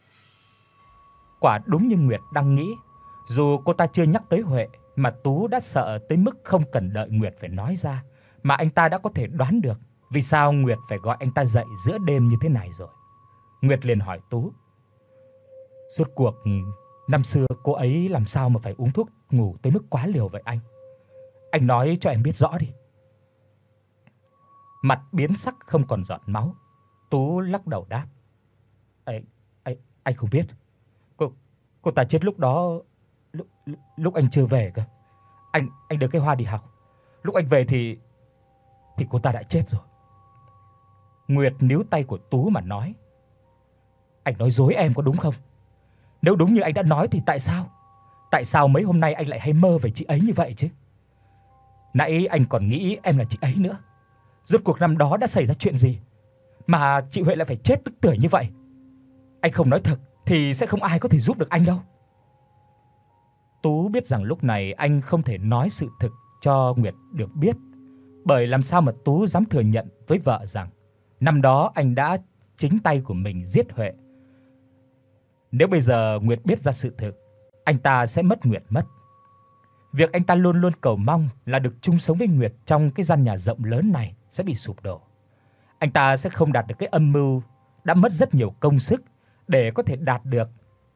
A: Quả đúng như Nguyệt đang nghĩ, dù cô ta chưa nhắc tới Huệ mà Tú đã sợ tới mức không cần đợi Nguyệt phải nói ra mà anh ta đã có thể đoán được vì sao Nguyệt phải gọi anh ta dậy giữa đêm như thế này rồi. Nguyệt liền hỏi Tú: "Rốt cuộc năm xưa cô ấy làm sao mà phải uống thuốc ngủ tới mức quá liều vậy anh? Anh nói cho em biết rõ đi." Mặt biến sắc không còn giọt máu, Tú lắc đầu đáp: "Ấy, anh anh không biết. Cô cô ta chết lúc đó lúc lúc anh chưa về cơ. Anh anh đưa cái hoa đi học. Lúc anh về thì thì cô ta đã chết rồi." Nguyệt níu tay của Tú mà nói: "Anh nói dối em có đúng không? Nếu đúng như anh đã nói thì tại sao? Tại sao mấy hôm nay anh lại hay mơ về chị ấy như vậy chứ? Nãy anh còn nghĩ em là chị ấy nữa. Rốt cuộc năm đó đã xảy ra chuyện gì mà chị Huệ lại phải chết tức tưởi như vậy? Anh không nói thật thì sẽ không ai có thể giúp được anh đâu." Tú biết rằng lúc này anh không thể nói sự thực cho Nguyệt được biết, bởi làm sao mà Tú dám thừa nhận với vợ rằng năm đó anh đã chính tay của mình giết Huệ. Nếu bây giờ Nguyệt biết ra sự thực, anh ta sẽ mất Nguyệt mất. Việc anh ta luôn luôn cầu mong là được chung sống với Nguyệt trong cái gian nhà rộng lớn này sẽ bị sụp đổ. Anh ta sẽ không đạt được cái âm mưu đã mất rất nhiều công sức để có thể đạt được.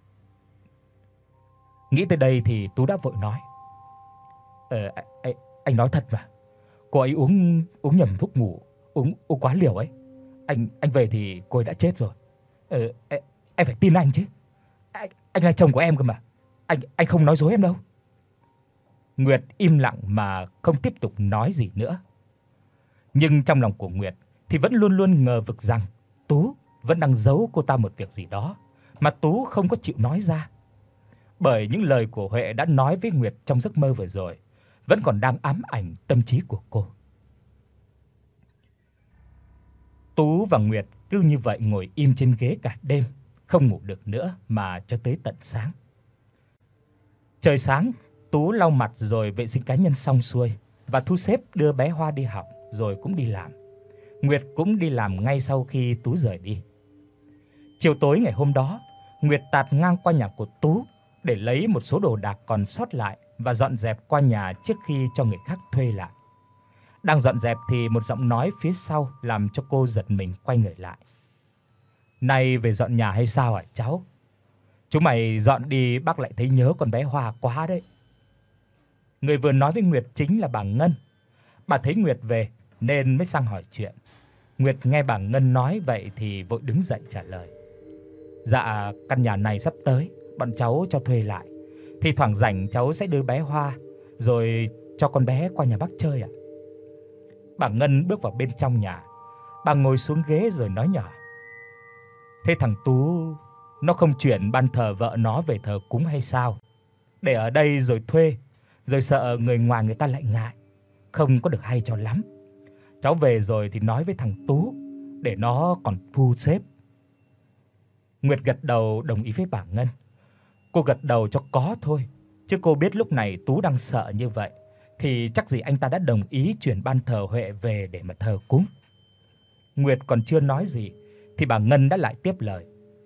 A: Nghĩ tới đây thì Tú đã vội nói: "Ờ anh, anh nói thật mà. Cô ấy uống uống nhầm thuốc ngủ, uống uống quá liều ấy. Anh anh về thì cô ấy đã chết rồi. Ờ em, em phải tin anh chứ. Anh anh là chồng của em cơ mà. Anh anh không nói dối em đâu." Nguyệt im lặng mà không tiếp tục nói gì nữa. Nhưng trong lòng của Nguyệt thì vẫn luôn luôn ngờ vực rằng Tú vẫn đang giấu cô ta một việc gì đó mà Tú không có chịu nói ra. Bởi những lời của Huệ đã nói với Nguyệt trong giấc mơ vừa rồi vẫn còn đang ám ảnh tâm trí của cô. Tú và Nguyệt cứ như vậy ngồi im trên ghế cả đêm, không ngủ được nữa mà cho tới tận sáng. Trời sáng, Tú lau mặt rồi vệ sinh cá nhân xong xuôi và thu xếp đưa bé Hoa đi học rồi cũng đi làm. Nguyệt cũng đi làm ngay sau khi Tú rời đi. Chiều tối ngày hôm đó, Nguyệt tạt ngang qua nhà của Tú để lấy một số đồ đạc còn sót lại và dọn dẹp qua nhà trước khi cho người khác thuê lại. Đang dọn dẹp thì một giọng nói phía sau làm cho cô giật mình quay người lại. "Này về dọn nhà hay sao hả cháu? Chúng mày dọn đi bác lại thấy nhớ con bé Hoa quá đấy." Người vừa nói với Nguyệt chính là bà Ngân. Bà thấy Nguyệt về nên mới sang hỏi chuyện. Nguyệt nghe bà Ngân nói vậy thì vội đứng dậy trả lời: "Dạ, căn nhà này sắp tới bọn cháu cho thuê lại. Thì thoảng rảnh cháu sẽ đưa bé Hoa rồi cho con bé qua nhà bác chơi ạ." Bà Ngân bước vào bên trong nhà. Bà ngồi xuống ghế rồi nói nhỏ: "Thế thằng Tú nó không chuyển ban thờ vợ nó về thờ cúng hay sao? Để ở đây rồi thuê, rồi sợ người ngoài người ta lại ngại, không có được hay cho lắm. Cháu về rồi thì nói với thằng Tú để nó còn thu xếp." Nguyệt gật đầu đồng ý với bà Ngân. Cô gật đầu cho có thôi, chứ cô biết lúc này Tú đang sợ như vậy thì chắc gì anh ta đã đồng ý chuyển ban thờ Huệ về để mà thờ cúng. Nguyệt còn chưa nói gì thì bà Ngân đã lại tiếp lời: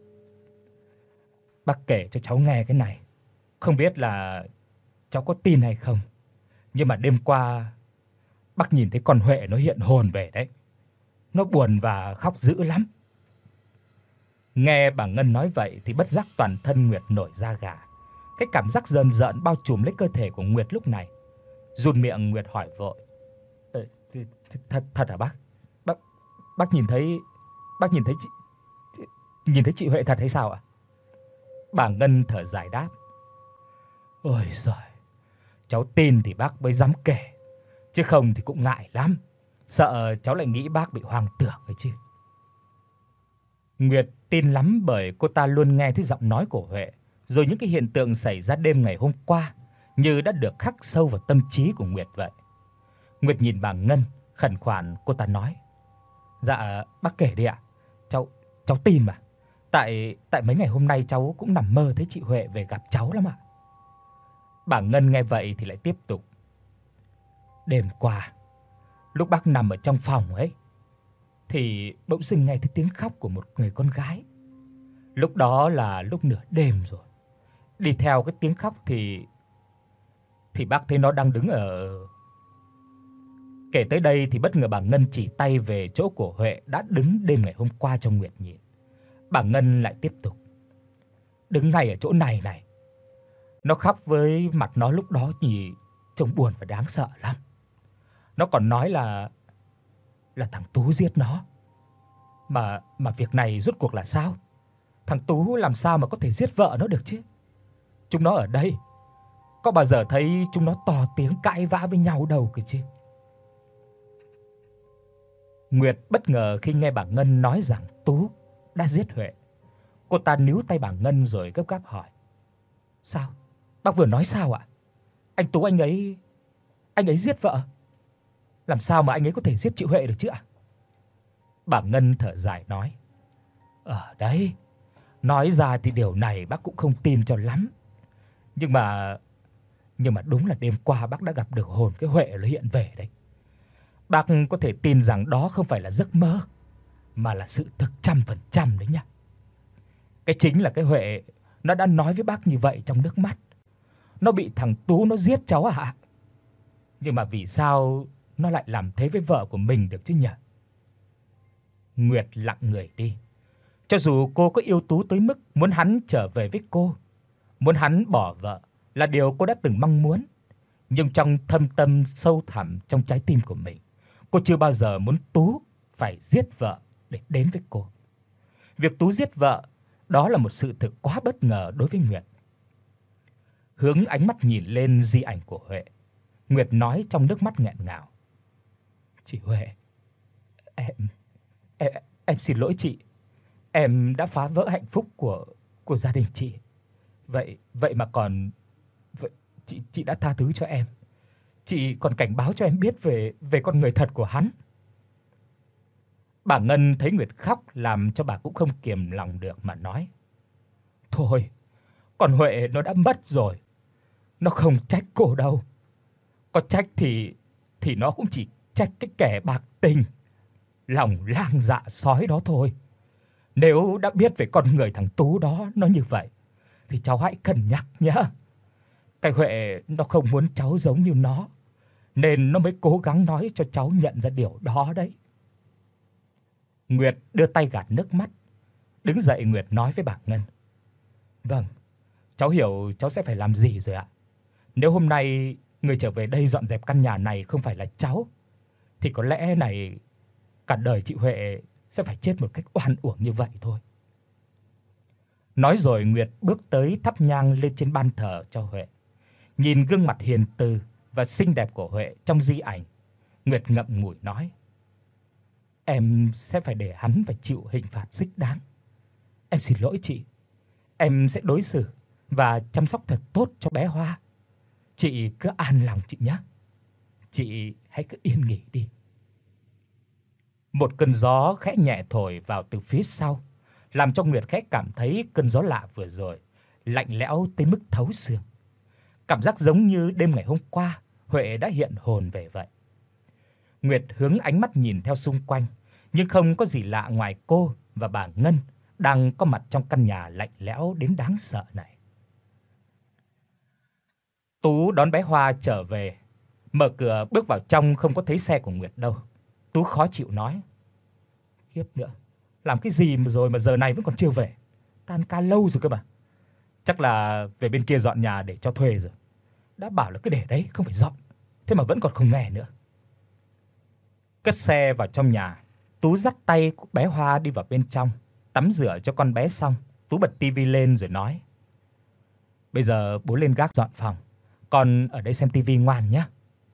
A: "Bác kể cho cháu nghe cái này, không biết là cháu có tin hay không, nhưng mà đêm qua bác nhìn thấy con Huệ nó hiện hồn về đấy. Nó buồn và khóc dữ lắm." Nghe bà Ngân nói vậy thì bất giác toàn thân Nguyệt nổi da gà. Cái cảm giác rờn rợn bao trùm lấy cơ thể của Nguyệt lúc này. Run miệng Nguyệt hỏi vội: "Ờ, thật thật hả bác? Bác bác nhìn thấy bác nhìn thấy chị nhìn thấy chị Huệ thật hay sao ạ?" Bà Ngân thở dài đáp: "Ôi giời, cháu tin thì bác mới dám kể, chứ không thì cũng ngại lắm, sợ cháu lại nghĩ bác bị hoang tưởng ấy chứ." Nguyệt tin lắm bởi cô ta luôn nghe thấy giọng nói của Huệ, rồi những cái hiện tượng xảy ra đêm ngày hôm qua như đã được khắc sâu vào tâm trí của Nguyệt vậy. Nguyệt nhìn bà Ngân, khẩn khoản cô ta nói: "Dạ bác kể đi ạ. Cháu cháu tin mà. Tại tại mấy ngày hôm nay cháu cũng nằm mơ thấy chị Huệ về gặp cháu lắm ạ." Bà Ngân nghe vậy thì lại tiếp tục: "Đêm qua, lúc bác nằm ở trong phòng ấy thì bỗng dưng nghe thấy tiếng khóc của một người con gái. Lúc đó là lúc nửa đêm rồi. Đi theo cái tiếng khóc thì thì bác thấy nó đang đứng ở..." Kể tới đây thì bất ngờ bà Ngân chỉ tay về chỗ của Huệ đã đứng đêm ngày hôm qua cho Nguyệt nhìn. Bà Ngân lại tiếp tục: "Đứng ngay ở chỗ này này. Nó khóc với mặt nó lúc đó thì trông buồn và đáng sợ lắm. Nó còn nói là là thằng Tú giết nó. Mà mà việc này rốt cuộc là sao? Thằng Tú làm sao mà có thể giết vợ nó được chứ? Chúng nó ở đây, có bao giờ thấy chúng nó to tiếng cãi vã với nhau đâu cơ chứ." Nguyệt bất ngờ khi nghe bà Ngân nói rằng Tú đã giết Huệ. Cô ta níu tay bà Ngân rồi gấp gáp hỏi: "Sao? Bác vừa nói sao ạ? Anh Tú anh ấy anh ấy giết vợ? Làm sao mà anh ấy có thể giết chị Huệ được chứ ạ?" Bà Ngân thở dài nói: "Ở đấy, nói ra thì điều này bác cũng không tin cho lắm. Nhưng mà nhưng mà đúng là đêm qua bác đã gặp được hồn cái Huệ nó hiện về đấy. Bác có thể tin rằng đó không phải là giấc mơ mà là sự thực trăm phần trăm đấy nhá. Cái chính là cái Huệ nó đã nói với bác như vậy trong nước mắt. Nó bị thằng Tú nó giết cháu ạ. À? Nhưng mà vì sao nó lại làm thế với vợ của mình được chứ nhỉ?" Nguyệt lặng người đi. Cho dù cô có yêu Tú tới mức muốn hắn trở về với cô, muốn hắn bỏ vợ là điều cô đã từng mong muốn, nhưng trong thâm tâm sâu thẳm trong trái tim của mình, cô chưa bao giờ muốn Tú phải giết vợ để đến với cô. Việc Tú giết vợ, đó là một sự thực quá bất ngờ đối với Nguyệt. Hướng ánh mắt nhìn lên di ảnh của Huệ, Nguyệt nói trong nước mắt nghẹn ngào: "Chị Huệ, em em em xin lỗi chị. Em đã phá vỡ hạnh phúc của của gia đình chị. Vậy vậy mà còn vậy chị chị đã tha thứ cho em. Chị còn cảnh báo cho em biết về về con người thật của hắn." Bà Ngân thấy Nguyệt khóc làm cho bà cũng không kiềm lòng được mà nói: "Thôi, con Huệ nó đã mất rồi. Nó không trách cô đâu. Có trách thì thì nó cũng chỉ trách cái kẻ bạc tình, lòng lang dạ sói đó thôi. Nếu đã biết về con người thằng Tú đó nó như vậy thì cháu hãy cân nhắc nhé. Cái Huệ nó không muốn cháu giống như nó, nên nó mới cố gắng nói cho cháu nhận ra điều đó đấy." Nguyệt đưa tay gạt nước mắt. Đứng dậy Nguyệt nói với bà Ngân: "Vâng, cháu hiểu cháu sẽ phải làm gì rồi ạ. Nếu hôm nay người trở về đây dọn dẹp căn nhà này không phải là cháu, thì có lẽ này cả đời chị Huệ sẽ phải chết một cách oan uổng như vậy thôi." Nói rồi Nguyệt bước tới thắp nhang lên trên ban thờ cho Huệ. Nhìn gương mặt hiền từ và xinh đẹp của Huệ trong di ảnh, Nguyệt ngậm ngùi nói: "Em sẽ phải để hắn phải chịu hình phạt thích đáng. Em xin lỗi chị. Em sẽ đối xử và chăm sóc thật tốt cho bé Hoa. Chị cứ an lòng chị nhé. Chị hãy cứ yên nghỉ đi." Một cơn gió khẽ nhẹ thổi vào từ phía sau, làm cho Nguyệt khẽ cảm thấy cơn gió lạ vừa rồi lạnh lẽo tới mức thấu xương. Cảm giác giống như đêm ngày hôm qua Huệ đã hiện hồn về vậy. Nguyệt hướng ánh mắt nhìn theo xung quanh, nhưng không có gì lạ ngoài cô và bà Ngân đang có mặt trong căn nhà lạnh lẽo đến đáng sợ này. Tú đón bé Hoa trở về. Mở cửa bước vào trong không có thấy xe của Nguyệt đâu. Tú khó chịu nói: "Khiếp nữa, làm cái gì mà rồi mà giờ này vẫn còn chưa về? Tan ca lâu rồi cơ mà. Chắc là về bên kia dọn nhà để cho thuê rồi. Đã bảo là cứ để đấy không phải dọn, thế mà vẫn còn không nghe nữa." Cất xe vào trong nhà, Tú dắt tay bé Hoa đi vào bên trong, tắm rửa cho con bé xong, Tú bật tivi lên rồi nói: "Bây giờ bố lên gác dọn phòng, con ở đây xem tivi ngoan nhé."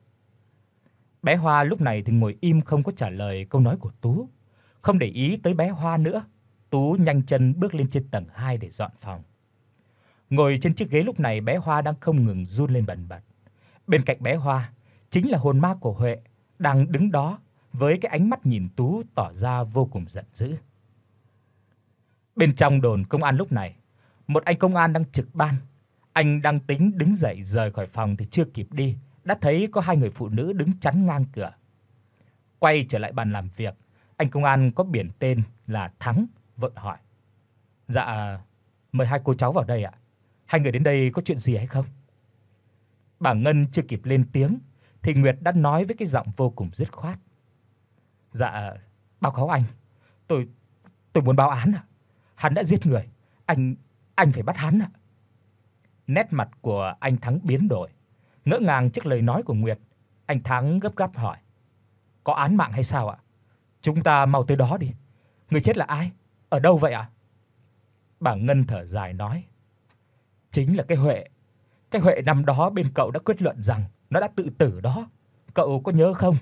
A: Bé Hoa lúc này thì ngồi im không có trả lời câu nói của Tú. Không để ý tới bé Hoa nữa, Tú nhanh chân bước lên trên tầng hai để dọn phòng. Ngồi trên chiếc ghế lúc này bé Hoa đang không ngừng run lên bần bật. Bên cạnh bé Hoa chính là hồn ma của Huệ đang đứng đó với cái ánh mắt nhìn Tú tỏ ra vô cùng giận dữ. Bên trong đồn công an lúc này, một anh công an đang trực ban. Anh đang tính đứng dậy rời khỏi phòng thì chưa kịp đi, đã thấy có hai người phụ nữ đứng chắn ngang cửa. Quay trở lại bàn làm việc, anh công an có biển tên là Thắng vội hỏi: "Dạ, mời hai cô cháu vào đây ạ. Hai người đến đây có chuyện gì hay không?" Bà Ngân chưa kịp lên tiếng thì Nguyệt đã nói với cái giọng vô cùng dứt khoát: "Dạ, báo cáo anh, tôi tôi muốn báo án ạ. Hắn đã giết người, anh anh phải bắt hắn ạ." Nét mặt của anh Thắng biến đổi, ngỡ ngàng trước lời nói của Nguyệt, anh Thắng gấp gáp hỏi: "Có án mạng hay sao ạ? Chúng ta mau tới đó đi. Người chết là ai? Ở đâu vậy ạ?" Bà Ngân thở dài nói: "Chính là cái Huệ. Cái Huệ năm đó bên cậu đã kết luận rằng nó đã tự tử đó. Cậu có nhớ không?"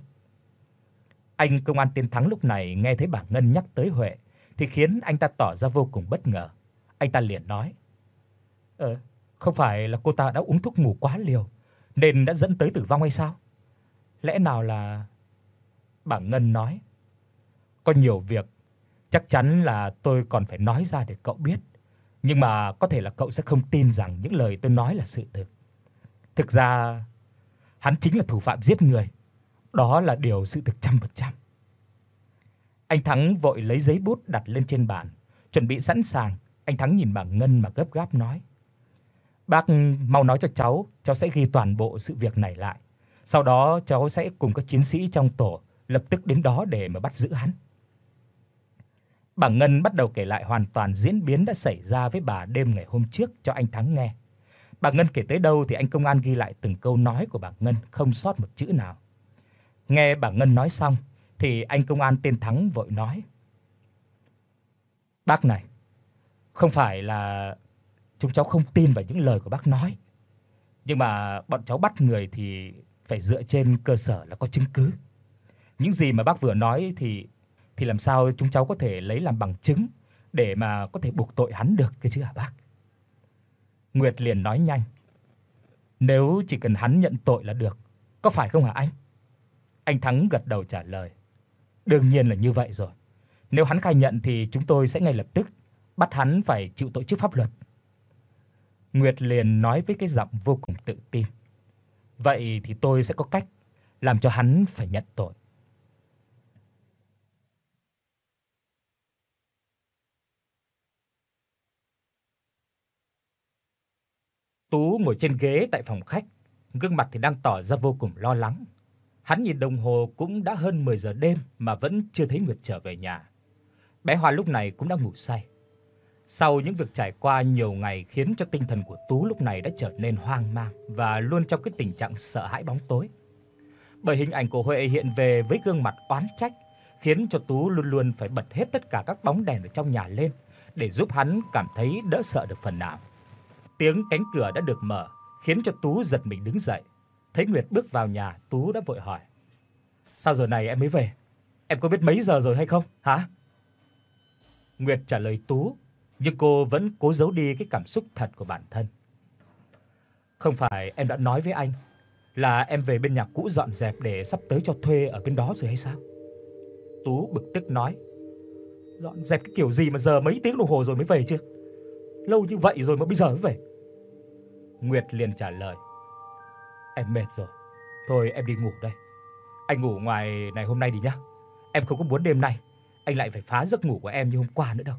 A: Anh công an tên Thắng lúc này nghe thấy bà Ngân nhắc tới Huệ thì khiến anh ta tỏ ra vô cùng bất ngờ. Anh ta liền nói: "Ờ, không phải là cô ta đã uống thuốc ngủ quá liều nên đã dẫn tới tử vong hay sao? Lẽ nào là..." Bà Ngân nói: "Có nhiều việc chắc chắn là tôi còn phải nói ra để cậu biết, nhưng mà có thể là cậu sẽ không tin rằng những lời tôi nói là sự thực. Thực ra hắn chính là thủ phạm giết người. Đó là điều sự thực trăm phần trăm." Anh Thắng vội lấy giấy bút đặt lên trên bàn, chuẩn bị sẵn sàng. Anh Thắng nhìn bà Ngân mà gấp gáp nói: "Bác mau nói cho cháu, cháu sẽ ghi toàn bộ sự việc này lại. Sau đó cháu sẽ cùng các chiến sĩ trong tổ lập tức đến đó để mà bắt giữ hắn." Bà Ngân bắt đầu kể lại hoàn toàn diễn biến đã xảy ra với bà đêm ngày hôm trước cho anh Thắng nghe. Bà Ngân kể tới đâu thì anh công an ghi lại từng câu nói của bà Ngân, không sót một chữ nào. Nghe bà Ngân nói xong thì anh công an tên Thắng vội nói: "Bác này, không phải là chúng cháu không tin vào những lời của bác nói, nhưng mà bọn cháu bắt người thì phải dựa trên cơ sở là có chứng cứ. Những gì mà bác vừa nói thì thì làm sao chúng cháu có thể lấy làm bằng chứng để mà có thể buộc tội hắn được cơ chứ hả bác?" Nguyệt liền nói nhanh: "Nếu chỉ cần hắn nhận tội là được, có phải không hả anh?" Anh Thắng gật đầu trả lời: "Đương nhiên là như vậy rồi. Nếu hắn khai nhận thì chúng tôi sẽ ngay lập tức bắt hắn phải chịu tội trước pháp luật." Nguyệt liền nói với cái giọng vô cùng tự tin: "Vậy thì tôi sẽ có cách làm cho hắn phải nhận tội." Tú ngồi trên ghế tại phòng khách, gương mặt thì đang tỏ ra vô cùng lo lắng. Hắn nhìn đồng hồ cũng đã hơn mười giờ đêm mà vẫn chưa thấy Nguyệt trở về nhà. Bé Hoa lúc này cũng đã ngủ say. Sau những việc trải qua nhiều ngày khiến cho tinh thần của Tú lúc này đã trở nên hoang mang và luôn trong cái tình trạng sợ hãi bóng tối. Bởi hình ảnh của Huệ hiện về với gương mặt oán trách khiến cho Tú luôn luôn phải bật hết tất cả các bóng đèn ở trong nhà lên để giúp hắn cảm thấy đỡ sợ được phần nào. Tiếng cánh cửa đã được mở, khiến cho Tú giật mình đứng dậy. Thấy Nguyệt bước vào nhà, Tú đã vội hỏi: "Sao giờ này em mới về? Em có biết mấy giờ rồi hay không, hả?" Nguyệt trả lời Tú, nhưng cô vẫn cố giấu đi cái cảm xúc thật của bản thân. "Không phải em đã nói với anh là em về bên nhà cũ dọn dẹp để sắp tới cho thuê ở bên đó rồi hay sao?" Tú bực tức nói: "Dọn dẹp cái kiểu gì mà giờ mấy tiếng đồng hồ rồi mới về chưa? Lâu như vậy rồi mà bây giờ mới về." Nguyệt liền trả lời: "Em mệt rồi. Thôi em đi ngủ đây. Anh ngủ ngoài này hôm nay đi nhá. Em không có muốn đêm nay anh lại phải phá giấc ngủ của em như hôm qua nữa đâu."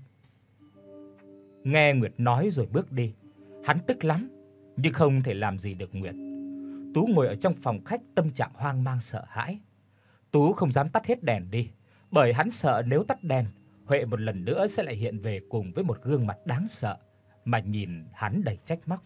A: Nghe Nguyệt nói rồi bước đi, hắn tức lắm nhưng không thể làm gì được Nguyệt. Tú ngồi ở trong phòng khách tâm trạng hoang mang sợ hãi. Tú không dám tắt hết đèn đi, bởi hắn sợ nếu tắt đèn, Huệ một lần nữa sẽ lại hiện về cùng với một gương mặt đáng sợ mà nhìn hắn đầy trách móc.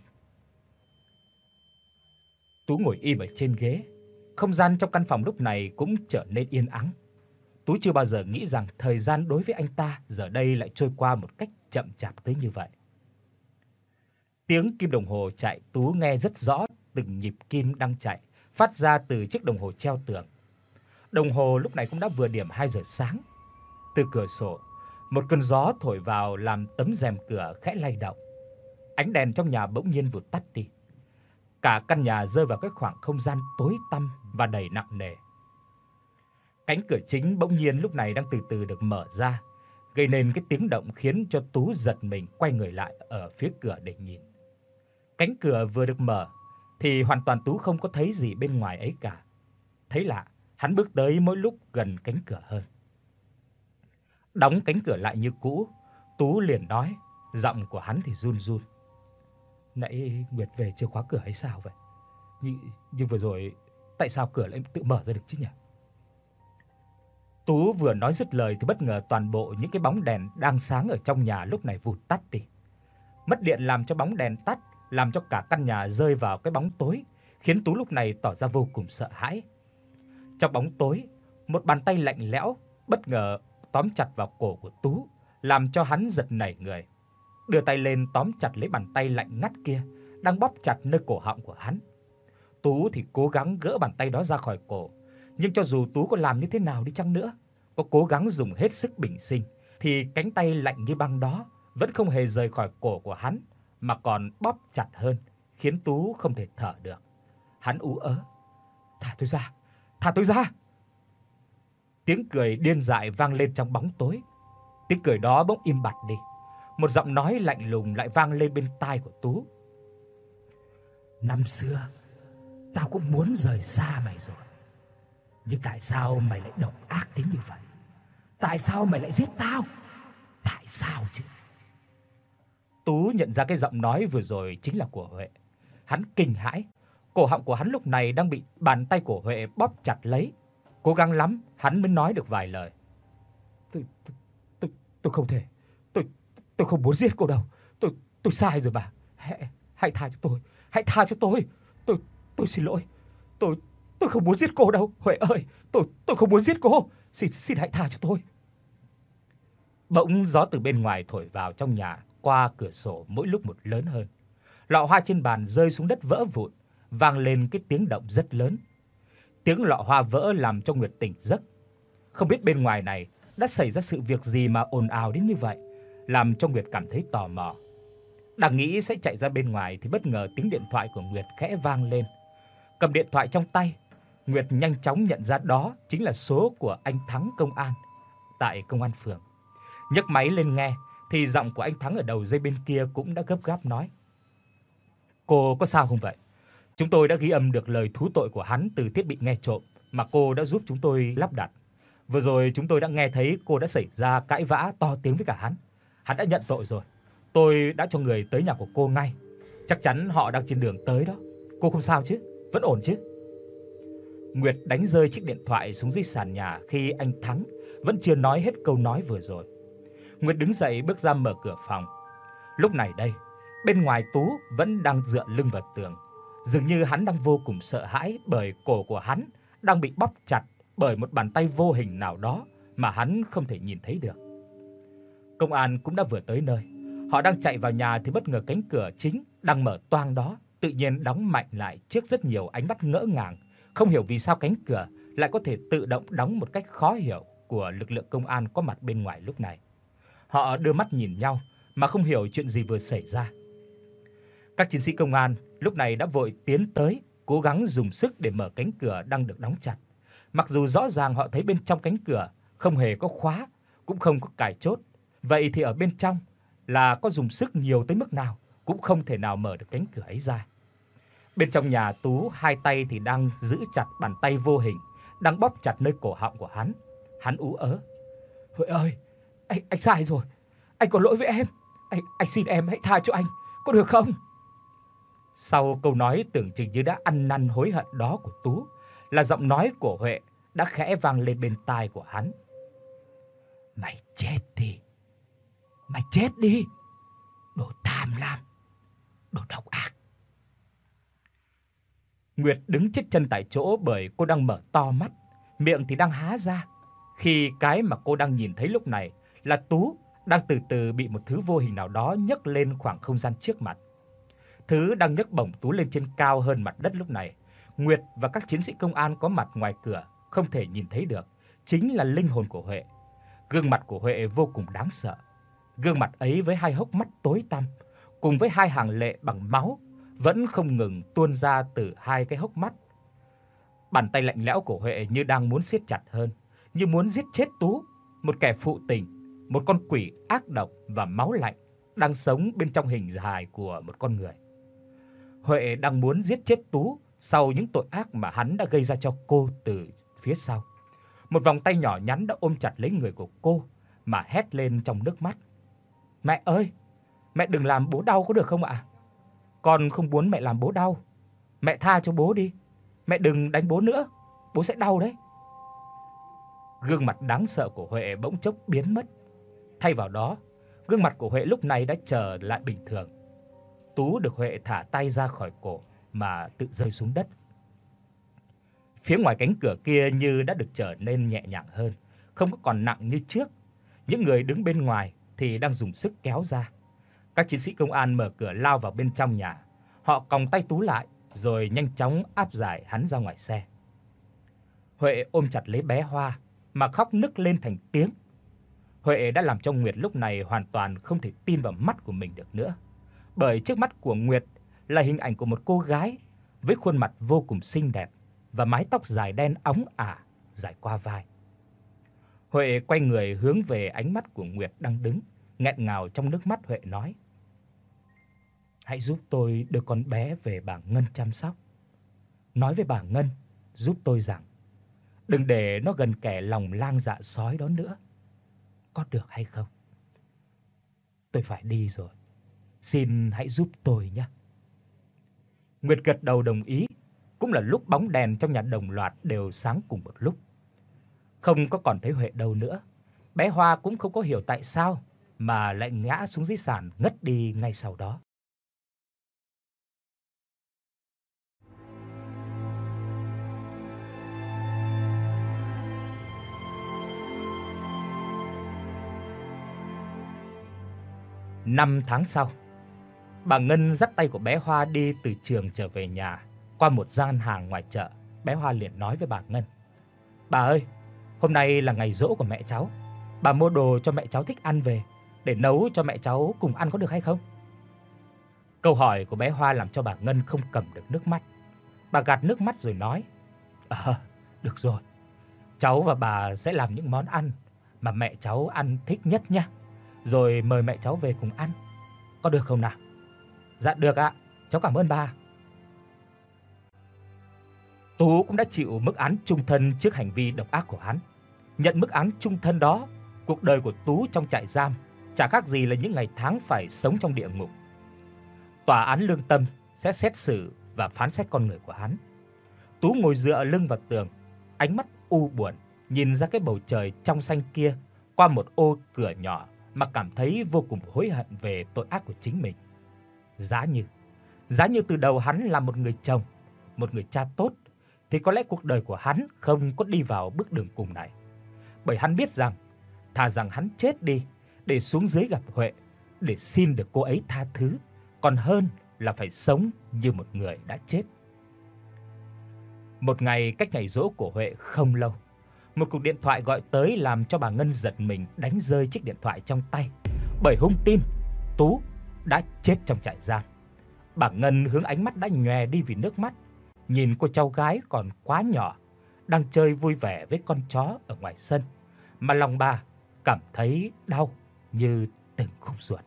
A: Tú ngồi im ở trên ghế, không gian trong căn phòng lúc này cũng trở nên yên ắng. Tú chưa bao giờ nghĩ rằng thời gian đối với anh ta giờ đây lại trôi qua một cách chậm chạp tới như vậy. Tiếng kim đồng hồ chạy Tú nghe rất rõ từng nhịp kim đang chạy, phát ra từ chiếc đồng hồ treo tường. Đồng hồ lúc này cũng đã vừa điểm hai giờ sáng. Từ cửa sổ, một cơn gió thổi vào làm tấm rèm cửa khẽ lay động. Ánh đèn trong nhà bỗng nhiên vụt tắt đi. Cả căn nhà rơi vào cái khoảng không gian tối tăm và đầy nặng nề. Cánh cửa chính bỗng nhiên lúc này đang từ từ được mở ra, gây nên cái tiếng động khiến cho Tú giật mình quay người lại ở phía cửa để nhìn. Cánh cửa vừa được mở thì hoàn toàn Tú không có thấy gì bên ngoài ấy cả. Thấy lạ, hắn bước tới mỗi lúc gần cánh cửa hơn. Đóng cánh cửa lại như cũ, Tú liền nói, giọng của hắn thì run run. Nãy Nguyệt về chưa khóa cửa hay sao vậy? Nhưng, nhưng vừa rồi tại sao cửa lại tự mở ra được chứ nhỉ? Tú vừa nói dứt lời thì bất ngờ toàn bộ những cái bóng đèn đang sáng ở trong nhà lúc này vụt tắt đi. Mất điện làm cho bóng đèn tắt, làm cho cả căn nhà rơi vào cái bóng tối, khiến Tú lúc này tỏ ra vô cùng sợ hãi. Trong bóng tối, một bàn tay lạnh lẽo bất ngờ tóm chặt vào cổ của Tú, làm cho hắn giật nảy người. Đưa tay lên tóm chặt lấy bàn tay lạnh ngắt kia đang bóp chặt nơi cổ họng của hắn. Tú thì cố gắng gỡ bàn tay đó ra khỏi cổ, nhưng cho dù Tú có làm như thế nào đi chăng nữa, có cố gắng dùng hết sức bình sinh thì cánh tay lạnh như băng đó vẫn không hề rời khỏi cổ của hắn mà còn bóp chặt hơn, khiến Tú không thể thở được. Hắn ú ớ, "Thả tôi ra, thả tôi ra." Tiếng cười điên dại vang lên trong bóng tối. Tiếng cười đó bỗng im bặt đi. Một giọng nói lạnh lùng lại vang lên bên tai của Tú. "Năm xưa tao cũng muốn rời xa mày rồi. Nhưng tại sao mày lại độc ác đến như vậy? Tại sao mày lại giết tao? Tại sao chứ?" Tú nhận ra cái giọng nói vừa rồi chính là của Huệ. Hắn kinh hãi, cổ họng của hắn lúc này đang bị bàn tay của Huệ bóp chặt lấy. Cố gắng lắm hắn mới nói được vài lời. "Tôi tôi tôi không thể. Tôi tôi không muốn giết cô đâu. Tôi tôi sai rồi bà. Hãy hãy tha cho tôi. Hãy tha cho tôi. Tôi tôi xin lỗi. Tôi tôi không muốn giết cô đâu. Huệ ơi, tôi tôi không muốn giết cô. Xin xin hãy tha cho tôi." Bỗng gió từ bên ngoài thổi vào trong nhà qua cửa sổ mỗi lúc một lớn hơn. Lọ hoa trên bàn rơi xuống đất vỡ vụn, vang lên cái tiếng động rất lớn. Tiếng lọ hoa vỡ làm cho Nguyệt tỉnh giấc. Không biết bên ngoài này đã xảy ra sự việc gì mà ồn ào đến như vậy, làm cho Nguyệt cảm thấy tò mò. Đang nghĩ sẽ chạy ra bên ngoài thì bất ngờ tiếng điện thoại của Nguyệt khẽ vang lên. Cầm điện thoại trong tay, Nguyệt nhanh chóng nhận ra đó chính là số của anh Thắng công an tại công an phường. Nhấc máy lên nghe thì giọng của anh Thắng ở đầu dây bên kia cũng đã gấp gáp nói: "Cô có sao không vậy? Chúng tôi đã ghi âm được lời thú tội của hắn từ thiết bị nghe trộm mà cô đã giúp chúng tôi lắp đặt. Vừa rồi chúng tôi đã nghe thấy cô đã xảy ra cãi vã to tiếng với cả hắn. Hắn đã nhận tội rồi. Tôi đã cho người tới nhà của cô ngay. Chắc chắn họ đang trên đường tới đó. Cô không sao chứ? Vẫn ổn chứ?" Nguyệt đánh rơi chiếc điện thoại xuống dưới sàn nhà khi anh Thắng vẫn chưa nói hết câu nói vừa rồi. Nguyệt đứng dậy bước ra mở cửa phòng. Lúc này đây, bên ngoài Tú vẫn đang dựa lưng vào tường. Dường như hắn đang vô cùng sợ hãi bởi cổ của hắn đang bị bóp chặt bởi một bàn tay vô hình nào đó mà hắn không thể nhìn thấy được. Công an cũng đã vừa tới nơi. Họ đang chạy vào nhà thì bất ngờ cánh cửa chính đang mở toang đó tự nhiên đóng mạnh lại trước rất nhiều ánh mắt ngỡ ngàng, không hiểu vì sao cánh cửa lại có thể tự động đóng một cách khó hiểu của lực lượng công an có mặt bên ngoài lúc này. Họ đưa mắt nhìn nhau mà không hiểu chuyện gì vừa xảy ra. Các chiến sĩ công an lúc này đã vội tiến tới, cố gắng dùng sức để mở cánh cửa đang được đóng chặt. Mặc dù rõ ràng họ thấy bên trong cánh cửa không hề có khóa, cũng không có cài chốt, vậy thì ở bên trong là có dùng sức nhiều tới mức nào cũng không thể nào mở được cánh cửa ấy ra. Bên trong nhà Tú hai tay thì đang giữ chặt bàn tay vô hình đang bóp chặt nơi cổ họng của hắn. Hắn ú ớ: "Huệ ơi, anh anh sai rồi. Anh có lỗi với em. Anh anh xin em hãy tha cho anh, có được không?" Sau câu nói tưởng chừng như đã ăn năn hối hận đó của Tú, là giọng nói của Huệ đã khẽ vang lên bên tai của hắn. Mày chết đi. Mày chết đi. Đồ tham lam, đồ độc ác. Nguyệt đứng chết chân tại chỗ bởi cô đang mở to mắt, miệng thì đang há ra. Khi cái mà cô đang nhìn thấy lúc này là Tú đang từ từ bị một thứ vô hình nào đó nhấc lên khoảng không gian trước mặt. Thứ đang nhấc bổng Tú lên trên cao hơn mặt đất lúc này, Nguyệt và các chiến sĩ công an có mặt ngoài cửa không thể nhìn thấy được, chính là linh hồn của Huệ. Gương mặt của Huệ vô cùng đáng sợ. Gương mặt ấy với hai hốc mắt tối tăm, cùng với hai hàng lệ bằng máu vẫn không ngừng tuôn ra từ hai cái hốc mắt. Bàn tay lạnh lẽo của Huệ như đang muốn siết chặt hơn, như muốn giết chết Tú, một kẻ phụ tình, một con quỷ ác độc và máu lạnh đang sống bên trong hình hài của một con người. Huệ đang muốn giết chết Tú sau những tội ác mà hắn đã gây ra cho cô từ phía sau. Một vòng tay nhỏ nhắn đã ôm chặt lấy người của cô mà hét lên trong nước mắt. "Mẹ ơi, mẹ đừng làm bố đau có được không ạ? Con không muốn mẹ làm bố đau. Mẹ tha cho bố đi. Mẹ đừng đánh bố nữa, bố sẽ đau đấy." Gương mặt đáng sợ của Huệ bỗng chốc biến mất. Thay vào đó, gương mặt của Huệ lúc này đã trở lại bình thường. Tú được Huệ thả tay ra khỏi cổ mà tự rơi xuống đất. Phía ngoài cánh cửa kia như đã được trở nên nhẹ nhàng hơn, không có còn nặng như trước. Những người đứng bên ngoài thì đang dùng sức kéo ra. Các chiến sĩ công an mở cửa lao vào bên trong nhà. Họ còng tay Tú lại rồi nhanh chóng áp giải hắn ra ngoài xe. Huệ ôm chặt lấy bé Hoa mà khóc nức lên thành tiếng. Huệ đã làm cho Nguyệt lúc này hoàn toàn không thể tin vào mắt của mình được nữa. Bởi trước mắt của Nguyệt là hình ảnh của một cô gái với khuôn mặt vô cùng xinh đẹp và mái tóc dài đen óng ả dài qua vai. Huệ quay người hướng về ánh mắt của Nguyệt đang đứng, nghẹn ngào trong nước mắt. Huệ nói: "Hãy giúp tôi đưa con bé về bà Ngân chăm sóc. Nói với bà Ngân giúp tôi rằng đừng để nó gần kẻ lòng lang dạ sói đó nữa. Có được hay không? Tôi phải đi rồi. Xin hãy giúp tôi nhé." Nguyệt gật đầu đồng ý. Cũng là lúc bóng đèn trong nhà đồng loạt đều sáng cùng một lúc. Không có còn thấy Huệ đâu nữa. Bé Hoa cũng không có hiểu tại sao mà lại ngã xuống dưới sàn ngất đi ngay sau đó. Năm tháng sau, bà Ngân dắt tay của bé Hoa đi từ trường trở về nhà. Qua một gian hàng ngoài chợ, bé Hoa liền nói với bà Ngân: "Bà ơi, hôm nay là ngày giỗ của mẹ cháu. Bà mua đồ cho mẹ cháu thích ăn về để nấu cho mẹ cháu cùng ăn có được hay không?" Câu hỏi của bé Hoa làm cho bà Ngân không cầm được nước mắt. Bà gạt nước mắt rồi nói: "Ờ, được rồi. Cháu và bà sẽ làm những món ăn mà mẹ cháu ăn thích nhất nha. Rồi mời mẹ cháu về cùng ăn. Có được không nào?" "Dạ được ạ, cháu cảm ơn bà." Tú cũng đã chịu mức án chung thân trước hành vi độc ác của hắn. Nhận mức án chung thân đó, cuộc đời của Tú trong trại giam chả khác gì là những ngày tháng phải sống trong địa ngục. Tòa án lương tâm sẽ xét xử và phán xét con người của hắn. Tú ngồi dựa lưng vào tường, ánh mắt u buồn nhìn ra cái bầu trời trong xanh kia qua một ô cửa nhỏ mà cảm thấy vô cùng hối hận về tội ác của chính mình. Giá như, giá như từ đầu hắn là một người chồng, một người cha tốt thì có lẽ cuộc đời của hắn không có đi vào bước đường cùng này. Bởi hắn biết rằng thà rằng hắn chết đi để xuống dưới gặp Huệ để xin được cô ấy tha thứ, còn hơn là phải sống như một người đã chết. Một ngày cách ngày giỗ của Huệ không lâu, một cuộc điện thoại gọi tới làm cho bà Ngân giật mình đánh rơi chiếc điện thoại trong tay, bởi hung tin Tú đã chết trong trại giam. Bà Ngân hướng ánh mắt đã nhòe đi vì nước mắt, nhìn cô cháu gái còn quá nhỏ đang chơi vui vẻ với con chó ở ngoài sân, mà lòng bà cảm thấy đau như từng khúc ruột.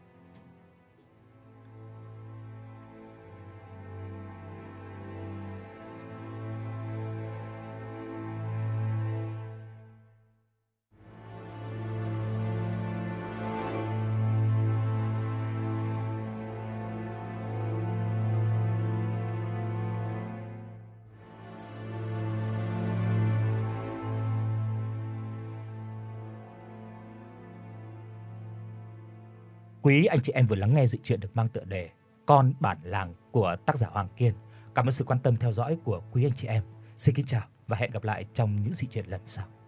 A: Quý anh chị em vừa lắng nghe dị truyện được mang tựa đề Con bản làng của tác giả Hoàng Kiên. Cảm ơn sự quan tâm theo dõi của quý anh chị em. Xin kính chào và hẹn gặp lại trong những dị truyện lần sau.